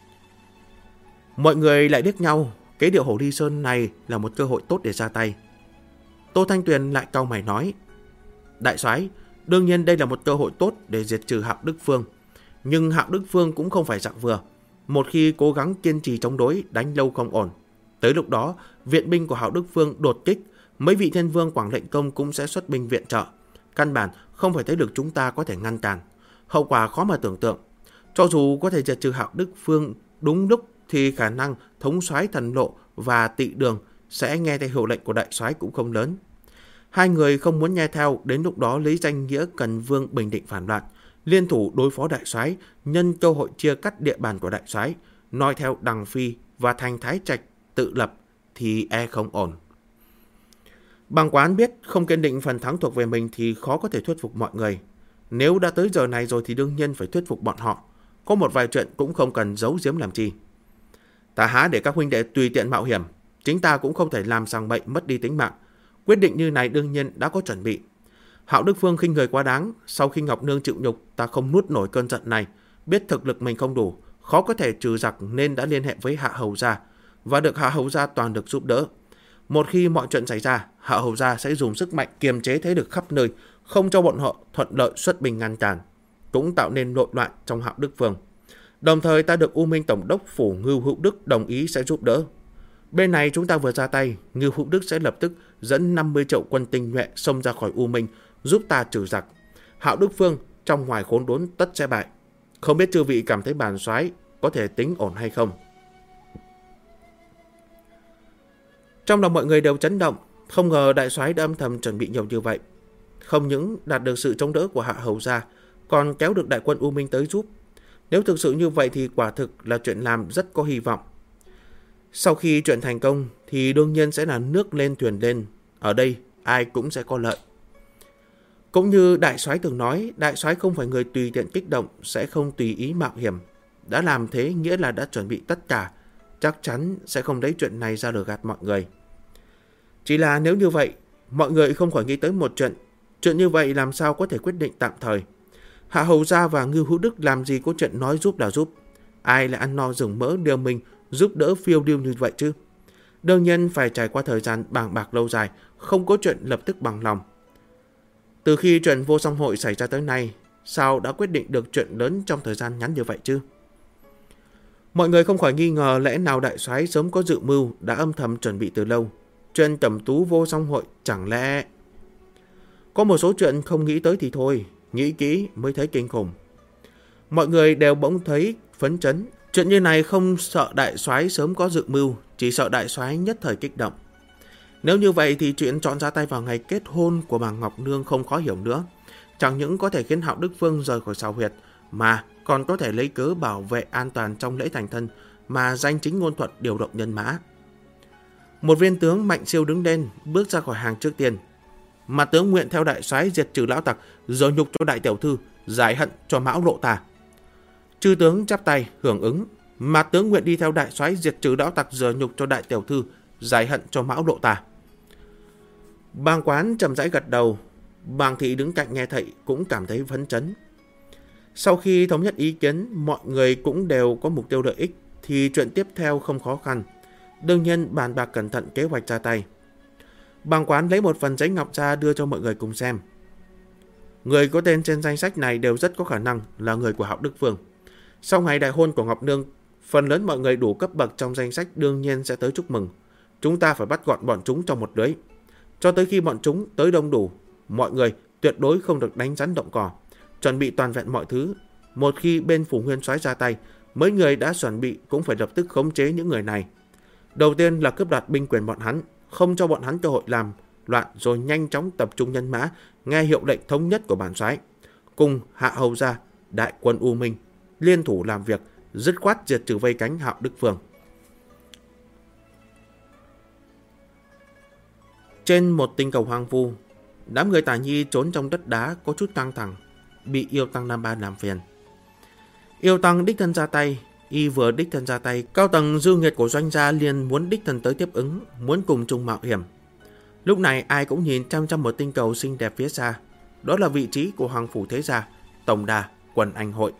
[SPEAKER 1] Mọi người lại liếc nhau, cái điệu Hổ Ly Sơn này là một cơ hội tốt để ra tay. Tô Thanh Tuyền lại cau mày nói: Đại soái, đương nhiên đây là một cơ hội tốt để diệt trừ Hạo Đức Phương. Nhưng Hạo Đức Phương cũng không phải dạng vừa. Một khi cố gắng kiên trì chống đối, đánh lâu không ổn. Tới lúc đó, viện binh của Hạo Đức Phương đột kích, mấy vị thiên vương Quảng Lệnh Công cũng sẽ xuất binh viện trợ. Căn bản không phải thế lực chúng ta có thể ngăn cản. Hậu quả khó mà tưởng tượng. Cho dù có thể diệt trừ Hạo Đức Phương đúng lúc, thì khả năng thống soái Thần Lộ và Tị Đường sẽ nghe theo hiệu lệnh của đại soái cũng không lớn. Hai người không muốn nghe theo, đến lúc đó lấy danh nghĩa Cần Vương bình định phản loạn, liên thủ đối phó đại soái, nhân cơ hội chia cắt địa bàn của đại soái, noi theo Đằng Phi và thành Thái Trạch tự lập thì e không ổn. Bàng quán biết không kiên định phần thắng thuộc về mình thì khó có thể thuyết phục mọi người. Nếu đã tới giờ này rồi thì đương nhiên phải thuyết phục bọn họ. Có một vài chuyện cũng không cần giấu giếm làm chi. Ta há để các huynh đệ tùy tiện mạo hiểm, chính ta cũng không thể làm sằng bậy mất đi tính mạng. Quyết định như này đương nhiên đã có chuẩn bị. Hạo Đức Phương khinh người quá đáng, sau khi Ngọc Nương chịu nhục, ta không nuốt nổi cơn giận này, biết thực lực mình không đủ, khó có thể trừ giặc nên đã liên hệ với Hạ Hầu gia và được Hạ Hầu gia toàn lực giúp đỡ. Một khi mọi chuyện xảy ra, Hạ Hầu gia sẽ dùng sức mạnh kiềm chế thế lực khắp nơi, không cho bọn họ thuận lợi xuất binh ngăn cản, cũng tạo nên nội loạn trong Hạo Đức Phương. Đồng thời ta được U Minh Tổng đốc phủ Ngưu Hữu Đức đồng ý sẽ giúp đỡ. Bên này chúng ta vừa ra tay, Ngưu Hữu Đức sẽ lập tức dẫn 50 triệu quân tinh nhuệ xông ra khỏi U Minh, giúp ta trừ giặc. Hạo Đức Phương trong ngoài khốn đốn tất sẽ bại. Không biết chư vị cảm thấy bản soái có thể tính ổn hay không? Trong lòng mọi người đều chấn động, không ngờ đại soái đã âm thầm chuẩn bị nhiều như vậy. Không những đạt được sự chống đỡ của Hạ Hầu gia, còn kéo được đại quân U Minh tới giúp. Nếu thực sự như vậy thì quả thực là chuyện làm rất có hy vọng. Sau khi chuyện thành công thì đương nhiên sẽ là nước lên thuyền lên. Ở đây ai cũng sẽ có lợi. Cũng như đại soái từng nói, đại soái không phải người tùy tiện kích động, sẽ không tùy ý mạo hiểm. Đã làm thế nghĩa là đã chuẩn bị tất cả, chắc chắn sẽ không lấy chuyện này ra lừa gạt mọi người. Chỉ là nếu như vậy, mọi người không khỏi nghĩ tới một chuyện. Chuyện như vậy làm sao có thể quyết định tạm thời. Hạ Hầu gia và Ngưu Hữu Đức làm gì có chuyện nói giúp là giúp. Ai lại ăn no rừng mỡ đều mình giúp đỡ phiêu lưu như vậy chứ? Đương nhiên phải trải qua thời gian bàng bạc lâu dài, không có chuyện lập tức bằng lòng. Từ khi chuyện Vô Song Hội xảy ra tới nay, sao đã quyết định được chuyện lớn trong thời gian ngắn như vậy chứ? Mọi người không khỏi nghi ngờ lẽ nào đại soái sớm có dự mưu, đã âm thầm chuẩn bị từ lâu. Chuyện Cẩm Tú Vô Song Hội chẳng lẽ... Có một số chuyện không nghĩ tới thì thôi, nghĩ kỹ mới thấy kinh khủng. Mọi người đều bỗng thấy phấn chấn. Chuyện như này không sợ đại soái sớm có dự mưu, chỉ sợ đại soái nhất thời kích động. Nếu như vậy thì chuyện chọn ra tay vào ngày kết hôn của bà Ngọc Nương không khó hiểu nữa. Chẳng những có thể khiến Hạo Đức Phương rời khỏi Sào Huyệt, mà còn có thể lấy cớ bảo vệ an toàn trong lễ thành thân mà danh chính ngôn thuận điều động nhân mã. Một viên tướng Mạnh Siêu đứng lên, bước ra khỏi hàng trước tiên. Mặt tướng nguyện theo đại soái diệt trừ lão tặc, rồi nhục cho đại tiểu thư, giải hận cho Mão Lộ ta. Chư tướng chắp tay hưởng ứng. Mặt tướng nguyện đi theo đại soái diệt trừ lão tặc, rồi nhục cho đại tiểu thư, giải hận cho Mão Lộ ta. Bàng Quán chậm rãi gật đầu. Bàng Thị đứng cạnh nghe thậy cũng cảm thấy phấn chấn. Sau khi thống nhất ý kiến, mọi người cũng đều có mục tiêu lợi ích, thì chuyện tiếp theo không khó khăn. Đương nhiên bàn bạc cẩn thận kế hoạch ra tay. Bàng Quán lấy một phần giấy ngọc ra đưa cho mọi người cùng xem. Người có tên trên danh sách này đều rất có khả năng là người của Hạo Đức Vương. Sau ngày đại hôn của Ngọc Nương, phần lớn mọi người đủ cấp bậc trong danh sách đương nhiên sẽ tới chúc mừng. Chúng ta phải bắt gọn bọn chúng trong một lưới. Cho tới khi bọn chúng tới đông đủ, mọi người tuyệt đối không được đánh rắn động cỏ, chuẩn bị toàn vẹn mọi thứ. Một khi bên Phủ Nguyên Soái ra tay, mấy người đã chuẩn bị cũng phải lập tức khống chế những người này. Đầu tiên là cướp đoạt binh quyền bọn hắn, không cho bọn hắn cơ hội làm loạn, rồi nhanh chóng tập trung nhân mã, nghe hiệu lệnh thống nhất của bản soái, cùng Hạ Hầu gia, đại quân U Minh liên thủ làm việc, dứt khoát diệt trừ vây cánh Hạo Đức Vương. Trên một tinh cầu hoang vu, đám người Tả Nhi trốn trong đất đá có chút căng thẳng, bị Yêu Tăng Nam Ba làm phiền. Yêu Tăng đích thân ra tay. Y vừa đích thân ra tay, cao tầng dư nghiệt của doanh gia liền muốn đích thân tới tiếp ứng, muốn cùng chung mạo hiểm. Lúc này ai cũng nhìn chăm chăm một tinh cầu xinh đẹp phía xa. Đó là vị trí của Hoàng Phủ Thế Gia, tổng đà quần anh hội.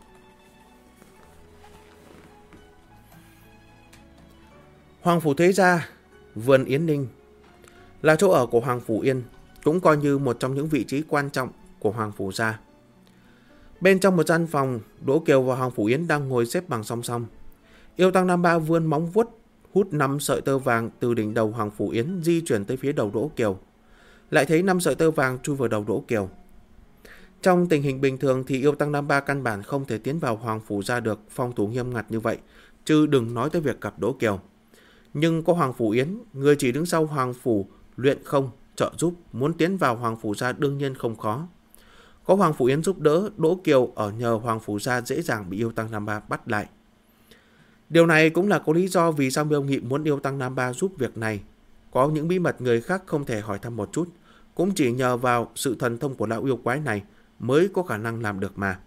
[SPEAKER 1] Hoàng Phủ Thế Gia, vườn Yến Ninh, là chỗ ở của Hoàng Phủ Yên, cũng coi như một trong những vị trí quan trọng của Hoàng Phủ Gia. Bên trong một gian phòng, Đỗ Kiều và Hoàng Phủ Yến đang ngồi xếp bằng song song. Yêu Tăng Nam Ba vươn móng vuốt, hút 5 sợi tơ vàng từ đỉnh đầu Hoàng Phủ Yến di chuyển tới phía đầu Đỗ Kiều. Lại thấy 5 sợi tơ vàng chui vào đầu Đỗ Kiều. Trong tình hình bình thường thì Yêu Tăng Nam Ba căn bản không thể tiến vào Hoàng Phủ Gia được, phong thủ nghiêm ngặt như vậy, chứ đừng nói tới việc gặp Đỗ Kiều. Nhưng có Hoàng Phủ Yến, người chỉ đứng sau Hoàng Phủ luyện không, trợ giúp, muốn tiến vào Hoàng Phủ Gia đương nhiên không khó. Có Hoàng Phủ Yến giúp đỡ, Đỗ Kiều ở nhờ Hoàng Phủ Gia dễ dàng bị Yêu Tăng Nam Ba bắt lại. Điều này cũng là có lý do vì sao Miêu Nghị muốn Yêu Tăng Nam Ba giúp việc này. Có những bí mật người khác không thể hỏi thăm một chút, cũng chỉ nhờ vào sự thần thông của lão yêu quái này mới có khả năng làm được mà.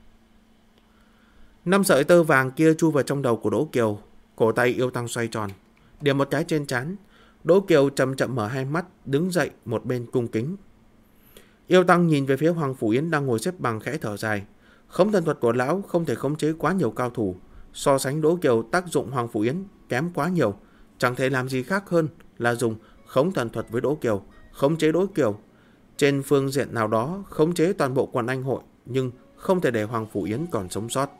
[SPEAKER 1] 5 sợi tơ vàng kia chui vào trong đầu của Đỗ Kiều, cổ tay Yêu Tăng xoay tròn, điểm một cái trên trán. Đỗ Kiều chậm chậm mở hai mắt, đứng dậy một bên cung kính. Yêu Tăng nhìn về phía Hoàng Phủ Yến đang ngồi xếp bằng khẽ thở dài. Khống thần thuật của lão không thể khống chế quá nhiều cao thủ. So sánh Đỗ Kiều, tác dụng Hoàng Phủ Yến kém quá nhiều. Chẳng thể làm gì khác hơn là dùng khống thần thuật với Đỗ Kiều, khống chế Đỗ Kiều. Trên phương diện nào đó khống chế toàn bộ quần anh hội, nhưng không thể để Hoàng Phủ Yến còn sống sót.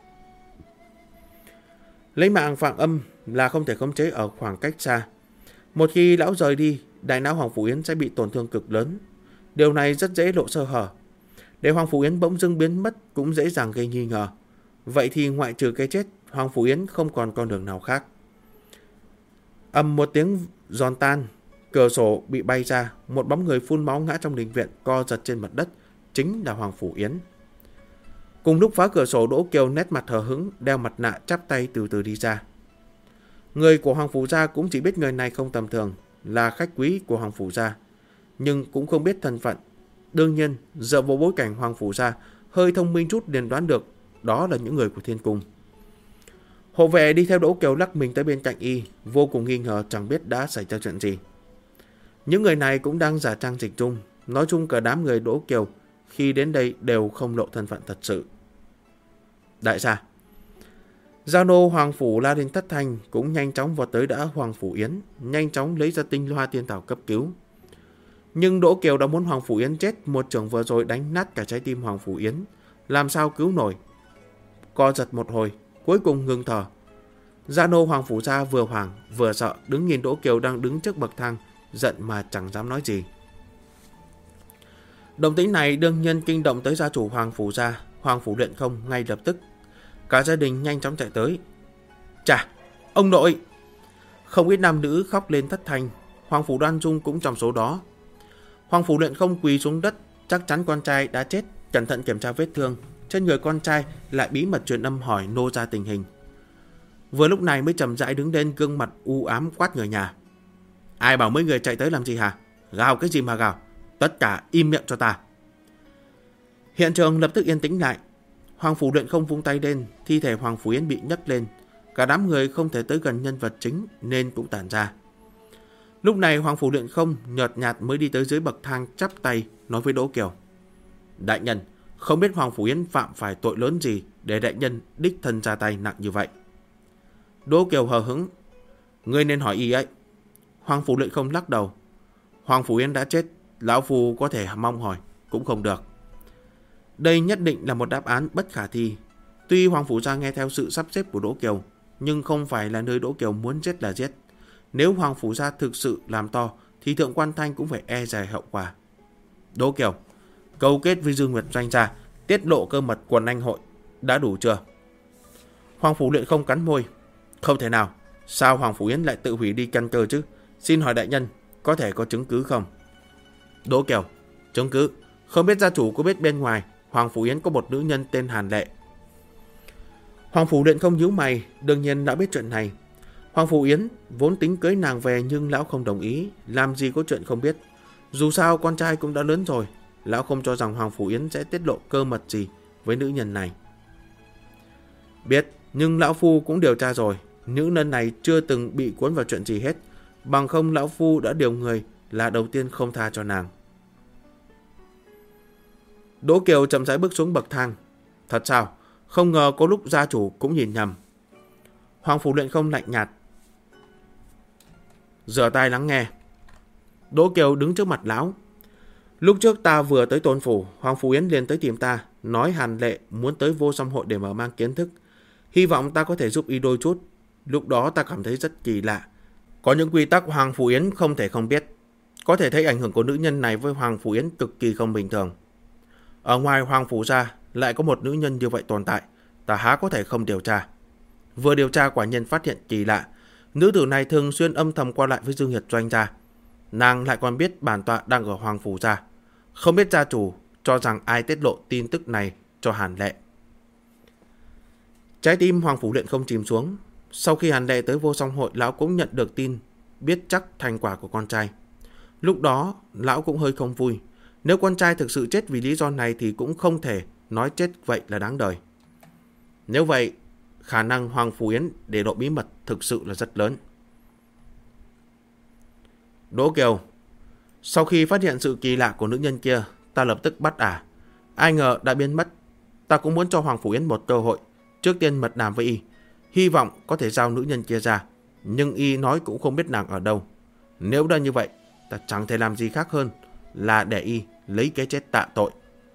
[SPEAKER 1] Lấy mạng Phạm Âm là không thể khống chế ở khoảng cách xa. Một khi lão rời đi, đại não Hoàng Phủ Yến sẽ bị tổn thương cực lớn. Điều này rất dễ lộ sơ hở. Để Hoàng Phủ Yến bỗng dưng biến mất cũng dễ dàng gây nghi ngờ. Vậy thì ngoại trừ cái chết, Hoàng Phủ Yến không còn con đường nào khác. Ầm một tiếng giòn tan, cửa sổ bị bay ra, một bóng người phun máu ngã trong đình viện, co giật trên mặt đất, chính là Hoàng Phủ Yến. Cùng lúc phá cửa sổ, Đỗ Kiều nét mặt hờ hững, đeo mặt nạ, chắp tay từ từ đi ra. Người của Hoàng Phủ Gia cũng chỉ biết người này không tầm thường, là khách quý của Hoàng Phủ Gia, nhưng cũng không biết thân phận. Đương nhiên, dựa vào bối cảnh Hoàng Phủ Gia, hơi thông minh chút liền đoán được đó là những người của Thiên Cung. Hộ vệ đi theo Đỗ Kiều lắc mình tới bên cạnh y, vô cùng nghi ngờ chẳng biết đã xảy ra chuyện gì. Những người này cũng đang giả trang dịch dung. Nói chung cả đám người Đỗ Kiều khi đến đây đều không lộ thân phận thật sự. Đại gia Giao nô Hoàng Phủ la lên thất thanh cũng nhanh chóng vọt tới đỡ Hoàng Phủ Yến, nhanh chóng lấy ra tinh hoa tiên thảo cấp cứu. Nhưng Đỗ Kiều đã muốn Hoàng Phủ Yến chết, một chưởng vừa rồi đánh nát cả trái tim Hoàng Phủ Yến, làm sao cứu nổi. Co giật một hồi, cuối cùng ngừng thở. Gia nô Hoàng Phủ Gia vừa hoảng vừa sợ, đứng nhìn Đỗ Kiều đang đứng trước bậc thang, giận mà chẳng dám nói gì. Động tĩnh này đương nhiên kinh động tới gia chủ Hoàng Phủ Gia, Hoàng Phủ Luyện Không ngay lập tức. Cả gia đình nhanh chóng chạy tới. Chà, ông nội! Không ít nam nữ khóc lên thất thanh, Hoàng Phủ Đoan Dung cũng trong số đó. Hoàng Phủ Luyện Không quỳ xuống đất, chắc chắn con trai đã chết, cẩn thận kiểm tra vết thương. Trên người con trai lại bí mật truyền âm hỏi nô ra tình hình. Vừa lúc này mới chậm rãi đứng lên, gương mặt u ám quát người nhà. Ai bảo mấy người chạy tới làm gì hả? Gào cái gì mà gào? Tất cả im miệng cho ta. Hiện trường lập tức yên tĩnh lại. Hoàng Phủ Luyện Không vung tay lên, thi thể Hoàng Phủ Yến bị nhấc lên. Cả đám người không thể tới gần nhân vật chính nên cũng tản ra. Lúc này Hoàng Phủ Luyện Không nhợt nhạt mới đi tới dưới bậc thang, chắp tay nói với Đỗ Kiều: đại nhân, không biết Hoàng Phủ Yến phạm phải tội lớn gì để đại nhân đích thân ra tay nặng như vậy. Đỗ Kiều hờ hững: ngươi nên hỏi y ấy. Hoàng Phủ Luyện Không lắc đầu: Hoàng Phủ Yến đã chết, lão phu có thể mong hỏi cũng không được. Đây nhất định là một đáp án bất khả thi. Tuy Hoàng Phủ gia nghe theo sự sắp xếp của Đỗ Kiều, nhưng không phải là nơi Đỗ Kiều muốn giết là giết. Nếu Hoàng Phủ gia thực sự làm to thì Thượng Quan Thanh cũng phải e dè hậu quả. Đỗ Kiều, câu kết với Dương Nguyệt Doanh gia, tiết lộ cơ mật quần anh hội đã đủ chưa? Hoàng Phủ Luyện Không cắn môi: không thể nào, sao Hoàng Phủ Yến lại tự hủy đi căn cơ chứ? Xin hỏi đại nhân, có thể có chứng cứ không? Đỗ Kiều: chứng cứ? Không biết gia chủ có biết bên ngoài Hoàng Phủ Yến có một nữ nhân tên Hàn Lệ? Hoàng Phủ Luyện Không nhíu mày, đương nhiên đã biết chuyện này. Hoàng Phủ Yến vốn tính cưới nàng về nhưng lão không đồng ý, làm gì có chuyện không biết. Dù sao con trai cũng đã lớn rồi, lão không cho rằng Hoàng Phủ Yến sẽ tiết lộ cơ mật gì với nữ nhân này. Biết, nhưng lão phu cũng điều tra rồi, nữ nhân này chưa từng bị cuốn vào chuyện gì hết, bằng không lão phu đã điều người là đầu tiên không tha cho nàng. Đỗ Kiều chậm rãi bước xuống bậc thang. Thật sao? Không ngờ có lúc gia chủ cũng nhìn nhầm. Hoàng Phủ Luyện Không lạnh nhạt: rửa tai lắng nghe. Đỗ Kiều đứng trước mặt lão: lúc trước ta vừa tới Tôn phủ, Hoàng Phủ Yến liền tới tìm ta, nói Hàn Lệ muốn tới Vô Song hội để mở mang kiến thức, hy vọng ta có thể giúp y đôi chút. Lúc đó ta cảm thấy rất kỳ lạ, có những quy tắc Hoàng Phủ Yến không thể không biết. Có thể thấy ảnh hưởng của nữ nhân này với Hoàng Phủ Yến cực kỳ không bình thường. Ở ngoài Hoàng Phủ gia lại có một nữ nhân như vậy tồn tại, ta há có thể không điều tra. Vừa điều tra quả nhiên phát hiện kỳ lạ, nữ tử này thường xuyên âm thầm qua lại với Dương Nguyệt Doanh gia. Nàng lại còn biết bản tọa đang ở Hoàng Phủ gia. Không biết gia chủ cho rằng ai tiết lộ tin tức này cho Hàn Lệ. Trái tim Hoàng Phủ Luyện Không chìm xuống. Sau khi Hàn Lệ tới Vô Song hội, lão cũng nhận được tin, biết chắc thành quả của con trai. Lúc đó lão cũng hơi không vui. Nếu con trai thực sự chết vì lý do này thì cũng không thể nói chết vậy là đáng đời. Nếu vậy, khả năng Hoàng Phủ Yến để lộ bí mật thực sự là rất lớn. Đỗ Kiều, sau khi phát hiện sự kỳ lạ của nữ nhân kia, ta lập tức bắt ả. Ai ngờ đã biến mất. Ta cũng muốn cho Hoàng Phủ Yến một cơ hội, trước tiên mật đàm với y, hy vọng có thể giao nữ nhân kia ra. Nhưng y nói cũng không biết nàng ở đâu. Nếu đã như vậy, ta chẳng thể làm gì khác hơn là để y lấy cái chết tạ tội.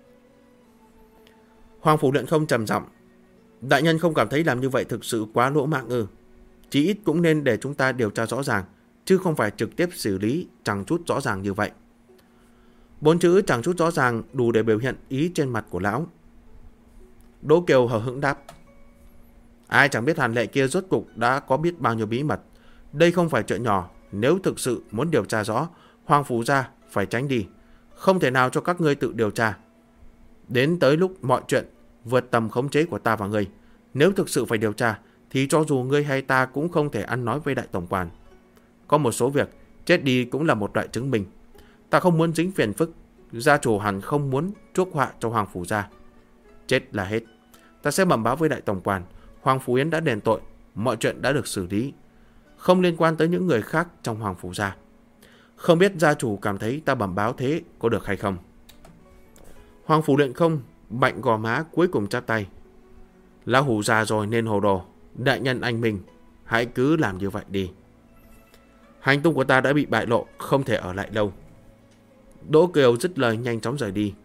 [SPEAKER 1] Hoàng Phủ Luyện Không trầm giọng: đại nhân không cảm thấy làm như vậy thực sự quá lỗ mãng ư? Chí ít cũng nên để chúng ta điều tra rõ ràng, chứ không phải trực tiếp xử lý chẳng chút rõ ràng như vậy. 4 chữ chẳng chút rõ ràng đủ để biểu hiện ý trên mặt của lão. Đỗ Kiều hờ hững đáp: ai chẳng biết Hàn Lệ kia rốt cục đã có biết bao nhiêu bí mật. Đây không phải chuyện nhỏ. Nếu thực sự muốn điều tra rõ, Hoàng Phủ gia phải tránh đi, không thể nào cho các ngươi tự điều tra. Đến tới lúc mọi chuyện vượt tầm khống chế của ta và ngươi, nếu thực sự phải điều tra thì cho dù ngươi hay ta cũng không thể ăn nói với đại tổng quản. Có một số việc chết đi cũng là một loại chứng minh. Ta không muốn dính phiền phức, gia chủ hẳn không muốn chuốc họa cho Hoàng Phủ gia. Chết là hết. Ta sẽ bẩm báo với đại tổng quản, Hoàng Phủ Yến đã đền tội, mọi chuyện đã được xử lý, không liên quan tới những người khác trong Hoàng Phủ gia. Không biết gia chủ cảm thấy ta bẩm báo thế có được hay không? Hoàng Phủ Luyện Không mạnh gò má cuối cùng chắp tay: lão hủ già rồi nên hồ đồ, đại nhân anh minh, hãy cứ làm như vậy đi. Hành tung của ta đã bị bại lộ, không thể ở lại lâu. Đỗ Kiều dứt lời nhanh chóng rời đi.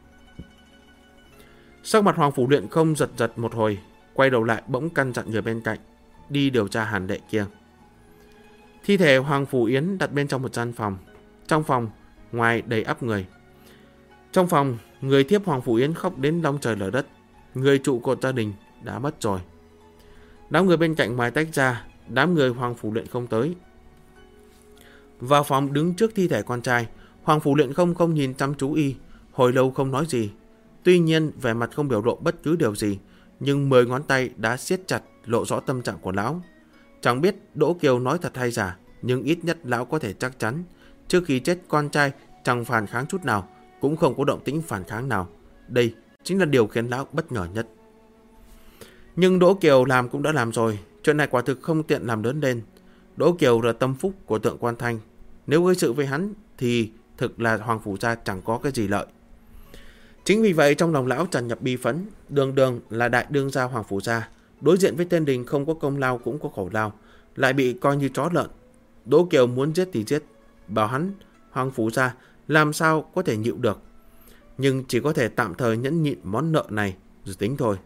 [SPEAKER 1] Sắc mặt Hoàng Phủ Luyện Không giật giật một hồi, quay đầu lại bỗng căn dặn người bên cạnh đi điều tra Hàn Lệ kia. Thi thể Hoàng Phủ Yến đặt bên trong một gian phòng. Trong phòng, ngoài đầy ắp người. Trong phòng, người thiếp Hoàng Phủ Yến khóc đến long trời lở đất. Người trụ cột gia đình đã mất rồi. Đám người bên cạnh ngoài tách ra, đám người Hoàng Phủ Luyện Không tới. Vào phòng đứng trước thi thể con trai, Hoàng Phủ Luyện không nhìn chăm chú y, hồi lâu không nói gì. Tuy nhiên vẻ mặt không biểu lộ bất cứ điều gì, nhưng 10 ngón tay đã siết chặt lộ rõ tâm trạng của lão. Chẳng biết Đỗ Kiều nói thật hay giả, nhưng ít nhất lão có thể chắc chắn trước khi chết con trai chẳng phản kháng chút nào, cũng không có động tĩnh phản kháng nào. Đây chính là điều khiến lão bất ngờ nhất. Nhưng Đỗ Kiều làm cũng đã làm rồi, chuyện này quả thực không tiện làm lớn lên. Đỗ Kiều là tâm phúc của Thượng Quan Thanh, nếu gây sự với hắn thì thực là Hoàng Phủ gia chẳng có cái gì lợi. Chính vì vậy trong lòng lão tràn ngập bi phẫn, đường đường là đại đương gia Hoàng Phủ gia, đối diện với tên Đình không có công lao cũng có khổ lao, lại bị coi như chó lợn. Đỗ Kiều muốn giết thì giết, bảo hắn Hoàng Phủ gia làm sao có thể nhịu được, nhưng chỉ có thể tạm thời nhẫn nhịn món nợ này rồi tính thôi.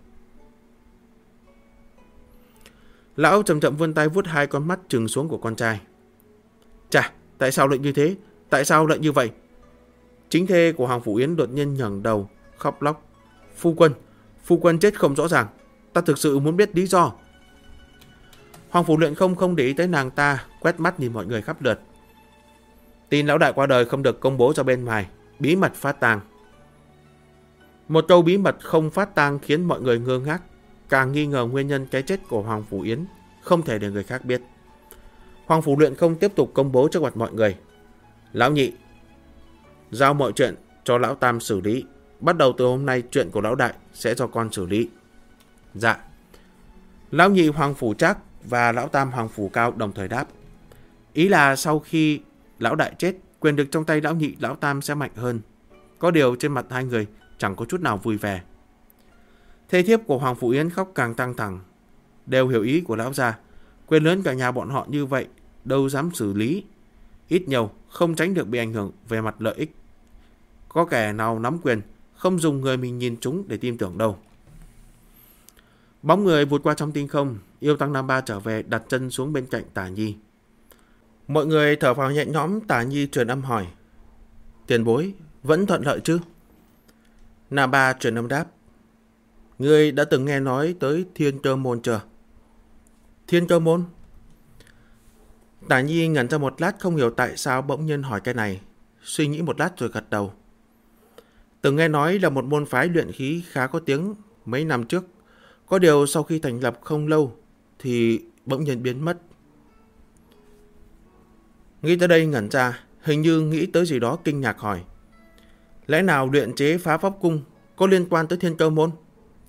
[SPEAKER 1] Lão chậm chậm vươn tay vuốt hai con mắt trừng xuống của con trai. Chà, tại sao lại như thế? Tại sao lại như vậy? Chính thê của Hoàng Phủ Yến đột nhiên ngẩng đầu, khóc lóc. Phu quân chết không rõ ràng. Ta thực sự muốn biết lý do. Hoàng Phủ Luyện không để ý tới nàng ta, quét mắt nhìn mọi người khắp lượt. Tin lão đại qua đời không được công bố ra bên ngoài, bí mật phát tang. Một câu bí mật không phát tang khiến mọi người ngơ ngác, càng nghi ngờ nguyên nhân cái chết của Hoàng Phủ Yến, không thể để người khác biết. Hoàng Phủ Luyện không tiếp tục công bố trước mặt mọi người. Lão nhị, giao mọi chuyện cho lão tam xử lý. Bắt đầu từ hôm nay chuyện của lão đại sẽ do con xử lý. Dạ. Lão nhị Hoàng Phủ Trác và lão tam Hoàng Phủ Cao đồng thời đáp. Ý là sau khi lão đại chết, quyền lực trong tay lão nhị lão tam sẽ mạnh hơn. Có điều trên mặt hai người chẳng có chút nào vui vẻ. Thê thiếp của Hoàng Phủ Yến khóc càng căng thẳng, đều hiểu ý của lão gia. Quyền lớn cả nhà bọn họ như vậy đâu dám xử lý, ít nhiều không tránh được bị ảnh hưởng về mặt lợi ích. Có kẻ nào nắm quyền không dùng người mình nhìn chúng để tin tưởng đâu. Bóng người vụt qua trong tinh không, Yêu Tăng Nam Ba trở về đặt chân xuống bên cạnh Tả Nhi. Mọi người thở phào nhẹ nhõm. Tả Nhi truyền âm hỏi, tiền bối vẫn thuận lợi chứ? Nam Ba truyền âm đáp, ngươi đã từng nghe nói tới Thiên Cơ Môn chưa? Thiên Cơ Môn? Tả Nhi ngẩn ra một lát, không hiểu tại sao bỗng nhiên hỏi cái này, suy nghĩ một lát rồi gật đầu. Từng nghe nói là một môn phái luyện khí khá có tiếng mấy năm trước, có điều sau khi thành lập không lâu thì bỗng nhiên biến mất. Nghĩ tới đây ngẩn ra, hình như nghĩ tới gì đó kinh ngạc hỏi, lẽ nào luyện chế phá pháp cung có liên quan tới Thiên Cơ Môn?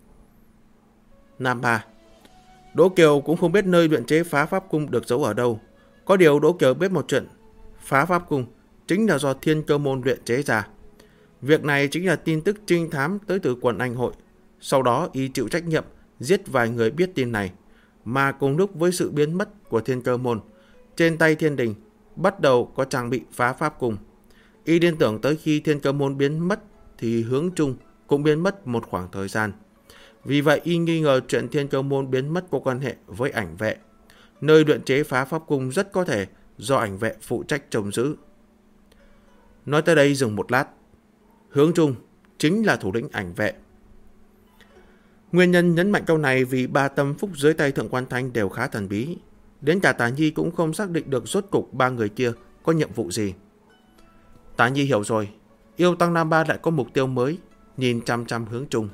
[SPEAKER 1] Nam Ba, Đỗ Kiều cũng không biết nơi luyện chế phá pháp cung được giấu ở đâu. Có điều Đỗ Kiều biết một chuyện, phá pháp cung chính là do Thiên Cơ Môn luyện chế ra. Việc này chính là tin tức trinh thám tới từ quần Anh hội. Sau đó y chịu trách nhiệm giết vài người biết tin này, mà cùng lúc với sự biến mất của Thiên Cơ Môn, trên tay Thiên Đình bắt đầu có trang bị phá pháp cung. Y liên tưởng tới khi Thiên Cơ Môn biến mất thì Hướng Trung cũng biến mất một khoảng thời gian. Vì vậy y nghi ngờ chuyện Thiên Cơ Môn biến mất có quan hệ với Ảnh Vệ. Nơi luyện chế phá pháp cung rất có thể do Ảnh Vệ phụ trách trông giữ. Nói tới đây dừng một lát. Hướng Trung chính là thủ lĩnh Ảnh Vệ. Nguyên nhân nhấn mạnh câu này vì ba tâm phúc dưới tay Thượng Quan Thanh đều khá thần bí. Đến cả Tả Nhi cũng không xác định được rốt cục ba người kia có nhiệm vụ gì. Tả Nhi hiểu rồi. Yêu Tăng Nam Ba lại có mục tiêu mới, nhìn chăm chăm Hướng Trung.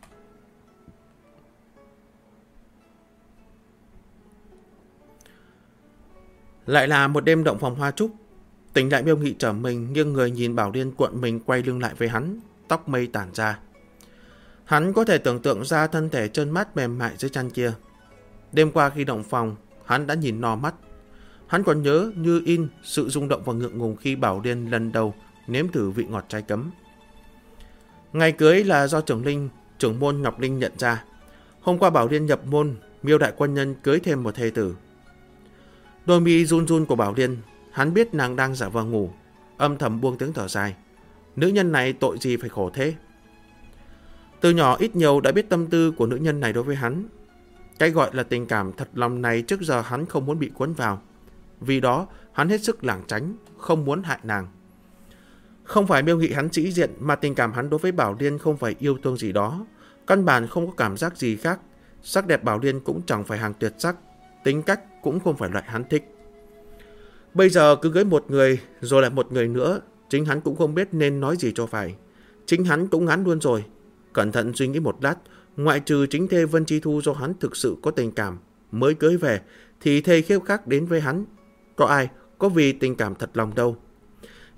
[SPEAKER 1] Lại là một đêm động phòng hoa trúc. Tỉnh lại Miêu Nghị trở mình, nghiêng người nhìn Bảo Liên cuộn mình quay lưng lại với hắn, tóc mây tản ra. Hắn có thể tưởng tượng ra thân thể trơn mát mềm mại dưới chăn kia. Đêm qua khi động phòng, hắn đã nhìn no mắt. Hắn còn nhớ như in sự rung động và ngượng ngùng khi Bảo Liên lần đầu nếm thử vị ngọt trái cấm. Ngày cưới là do trưởng môn Ngọc Linh nhận ra. Hôm qua Bảo Liên nhập môn, Miêu đại quân nhân cưới thêm một thê tử. Đôi mi run run của Bảo Liên, hắn biết nàng đang giả vờ ngủ, âm thầm buông tiếng thở dài. Nữ nhân này tội gì phải khổ thế? Từ nhỏ ít nhiều đã biết tâm tư của nữ nhân này đối với hắn. Cái gọi là tình cảm thật lòng này trước giờ hắn không muốn bị cuốn vào. Vì đó hắn hết sức lảng tránh, không muốn hại nàng. Không phải Miêu Nghị hắn sĩ diện, mà tình cảm hắn đối với Bảo Liên không phải yêu thương gì đó. Căn bản không có cảm giác gì khác. Sắc đẹp Bảo Liên cũng chẳng phải hàng tuyệt sắc, tính cách cũng không phải loại hắn thích. Bây giờ cứ cưới một người rồi lại một người nữa, chính hắn cũng không biết nên nói gì cho phải. Chính hắn cũng ngán luôn rồi. Cẩn thận suy nghĩ một lát, ngoại trừ chính thê Vân Chi Thu do hắn thực sự có tình cảm mới cưới về, thì thê khiếp khác đến với hắn có ai có vì tình cảm thật lòng đâu.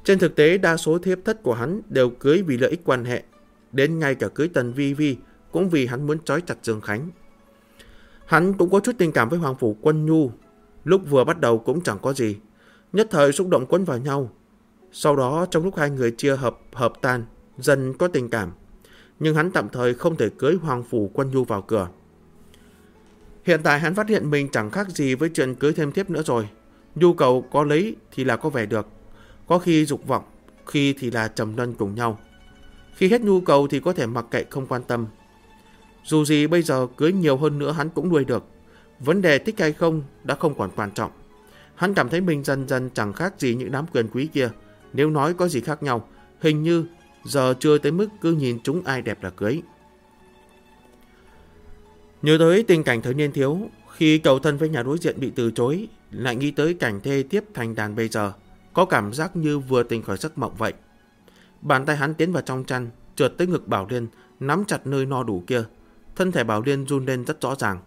[SPEAKER 1] Trên thực tế, đa số thiếp thất của hắn đều cưới vì lợi ích quan hệ. Đến ngay cả cưới Tần Vi Vi cũng vì hắn muốn trói chặt Dương Khánh. Hắn cũng có chút tình cảm với Hoàng Phủ Quân Nhu. Lúc vừa bắt đầu cũng chẳng có gì. Nhất thời xúc động quấn vào nhau. Sau đó trong lúc hai người chia hợp tan, dần có tình cảm. Nhưng hắn tạm thời không thể cưới Hoàng Phủ Quân Nhu vào cửa. Hiện tại hắn phát hiện mình chẳng khác gì với chuyện cưới thêm thiếp nữa rồi. Nhu cầu có lấy thì là có vẻ được. Có khi dục vọng, khi thì là trầm luân cùng nhau. Khi hết nhu cầu thì có thể mặc kệ không quan tâm. Dù gì bây giờ cưới nhiều hơn nữa hắn cũng nuôi được. Vấn đề thích hay không đã không còn quan trọng. Hắn cảm thấy mình dần dần chẳng khác gì những đám quyền quý kia. Nếu nói có gì khác nhau, hình như giờ chưa tới mức cứ nhìn chúng ai đẹp là cưới. Nhớ tới tình cảnh thời niên thiếu, khi cầu thân với nhà đối diện bị từ chối, lại nghĩ tới cảnh thê tiếp thành đàn bây giờ, có cảm giác như vừa tỉnh khỏi giấc mộng vậy. Bàn tay hắn tiến vào trong chăn, trượt tới ngực Bảo Liên, nắm chặt nơi no đủ kia. Thân thể Bảo Liên run lên rất rõ ràng.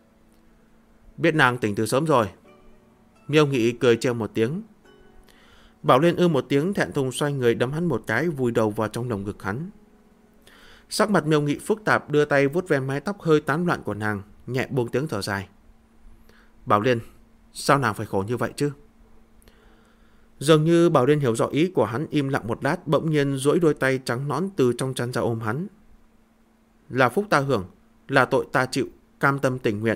[SPEAKER 1] Biết nàng tỉnh từ sớm rồi. Miêu Nghị cười trêu một tiếng. Bảo Liên một tiếng thẹn thùng xoay người đấm hắn một cái, vùi đầu vào trong lồng ngực hắn. Sắc mặt Miêu Nghị phức tạp, đưa tay vuốt ve mái tóc hơi tán loạn của nàng, nhẹ buông tiếng thở dài. Bảo Liên, sao nàng phải khổ như vậy chứ? Dường như Bảo Liên hiểu rõ ý của hắn, im lặng một lát, bỗng nhiên duỗi đôi tay trắng nõn từ trong chăn ra ôm hắn. Là phúc ta hưởng, là tội ta chịu, cam tâm tình nguyện.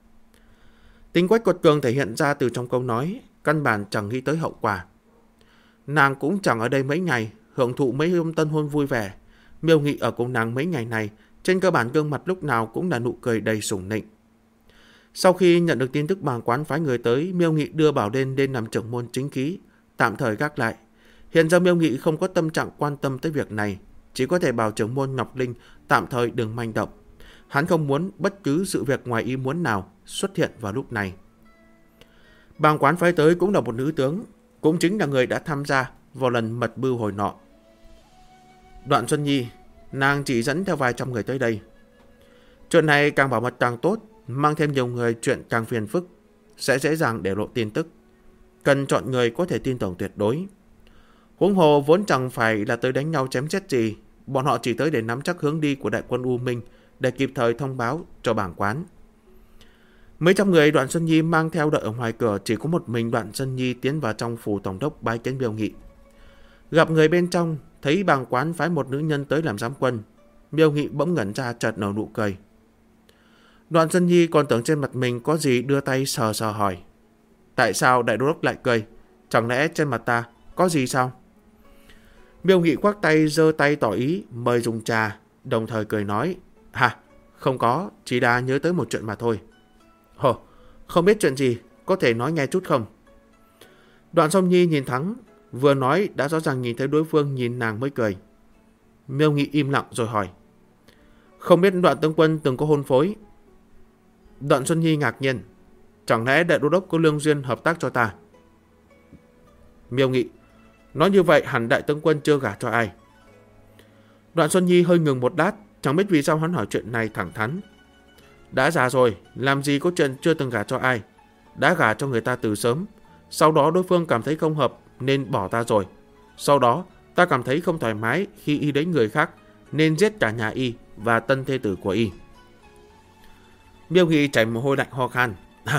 [SPEAKER 1] Tính quách quật cường thể hiện ra từ trong câu nói, căn bản chẳng nghĩ tới hậu quả. Nàng cũng chẳng ở đây mấy ngày, hưởng thụ mấy hôm tân hôn vui vẻ. Miêu Nghị ở cùng nàng mấy ngày này, trên cơ bản gương mặt lúc nào cũng là nụ cười đầy sủng nịnh. Sau khi nhận được tin tức bàng quán phái người tới, Miêu Nghị đưa Bảo Liên lên làm trưởng môn chính khí, tạm thời gác lại. Hiện giờ Miêu Nghị không có tâm trạng quan tâm tới việc này, chỉ có thể bảo trưởng môn Ngọc Linh tạm thời đừng manh động. Hắn không muốn bất cứ sự việc ngoài ý muốn nào xuất hiện vào lúc này. Bàng quán phái tới cũng là một nữ tướng, cũng chính là người đã tham gia vào lần mật bưu hồi nọ. Đoạn Xuân Nhi, nàng chỉ dẫn theo vài trăm người tới đây. Chuyện này càng bảo mật càng tốt, mang thêm nhiều người chuyện càng phiền phức, sẽ dễ dàng để lộ tin tức. Cần chọn người có thể tin tưởng tuyệt đối. Huống hồ vốn chẳng phải là tới đánh nhau chém giết gì, bọn họ chỉ tới để nắm chắc hướng đi của đại quân U Minh, để kịp thời thông báo cho bảng quán. Mấy trăm người Đoạn Xuân Nhi mang theo đợi ở ngoài cửa, chỉ có một mình Đoạn Xuân Nhi tiến vào trong phủ tổng đốc bái kiến Miêu Nghị. Gặp người bên trong, thấy bàng quán phái một nữ nhân tới làm giám quân, Miêu Nghị bỗng ngẩn ra, chợt nở nụ cười. Đoạn Xuân Nhi còn tưởng trên mặt mình có gì, đưa tay sờ sờ hỏi. Tại sao đại đô đốc lại cười? Chẳng lẽ trên mặt ta có gì sao? Miêu Nghị khoác tay, giơ tay tỏ ý mời dùng trà, đồng thời cười nói. Hả? Không có, chỉ đã nhớ tới một chuyện mà thôi. Hồ, không biết chuyện gì, có thể nói nghe chút không? Đoạn Xuân Nhi nhìn Thắng, vừa nói đã rõ ràng nhìn thấy đối phương nhìn nàng mới cười. Miêu Nghị im lặng rồi hỏi. Không biết Đoạn tướng quân từng có hôn phối? Đoạn Xuân Nhi ngạc nhiên. Chẳng lẽ đại đô đốc có lương duyên hợp tác cho ta? Miêu Nghị. Nói như vậy hẳn đại tướng quân chưa gả cho ai. Đoạn Xuân Nhi hơi ngừng một lát, chẳng biết vì sao hắn hỏi chuyện này thẳng thắn. Đã già rồi, làm gì có chuyện chưa từng gả cho ai. Đã gả cho người ta từ sớm. Sau đó đối phương cảm thấy không hợp nên bỏ ta rồi. Sau đó ta cảm thấy không thoải mái khi y đến người khác, nên giết cả nhà y và tân thê tử của y. Miêu Nghị chảy mồ hôi lạnh ho khan.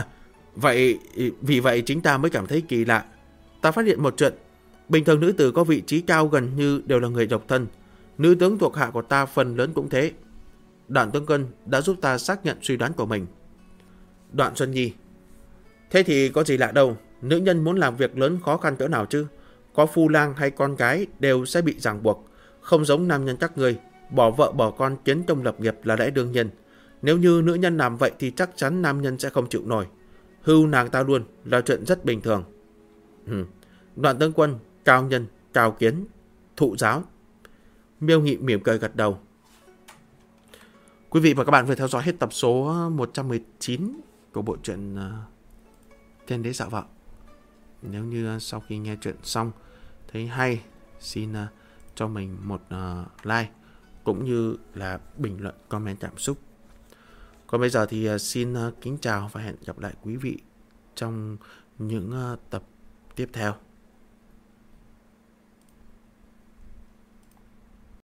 [SPEAKER 1] Vì vậy chính ta mới cảm thấy kỳ lạ. Ta phát hiện một chuyện. Bình thường nữ tử có vị trí cao gần như đều là người độc thân. Nữ tướng thuộc hạ của ta phần lớn cũng thế. Đoạn tướng quân đã giúp ta xác nhận suy đoán của mình. Đoạn Xuân Nhi. Thế thì có gì lạ đâu. Nữ nhân muốn làm việc lớn khó khăn cỡ nào chứ? Có phu lang hay con gái đều sẽ bị ràng buộc. Không giống nam nhân các ngươi, bỏ vợ bỏ con kiến công lập nghiệp là lẽ đương nhiên. Nếu như nữ nhân làm vậy thì chắc chắn nam nhân sẽ không chịu nổi. Hưu nàng ta luôn là chuyện rất bình thường. Đoạn tướng quân, cao nhân, cao kiến, thụ giáo. Miêu Nghị mỉm cười gật đầu. Quý vị và các bạn vừa theo dõi hết tập số 119 của bộ truyện Thiên Đế Dạo Vợ. Nếu như sau khi nghe chuyện xong thấy hay, xin cho mình một like cũng như là bình luận, comment cảm xúc. Còn bây giờ thì xin kính chào và hẹn gặp lại quý vị trong những tập tiếp theo.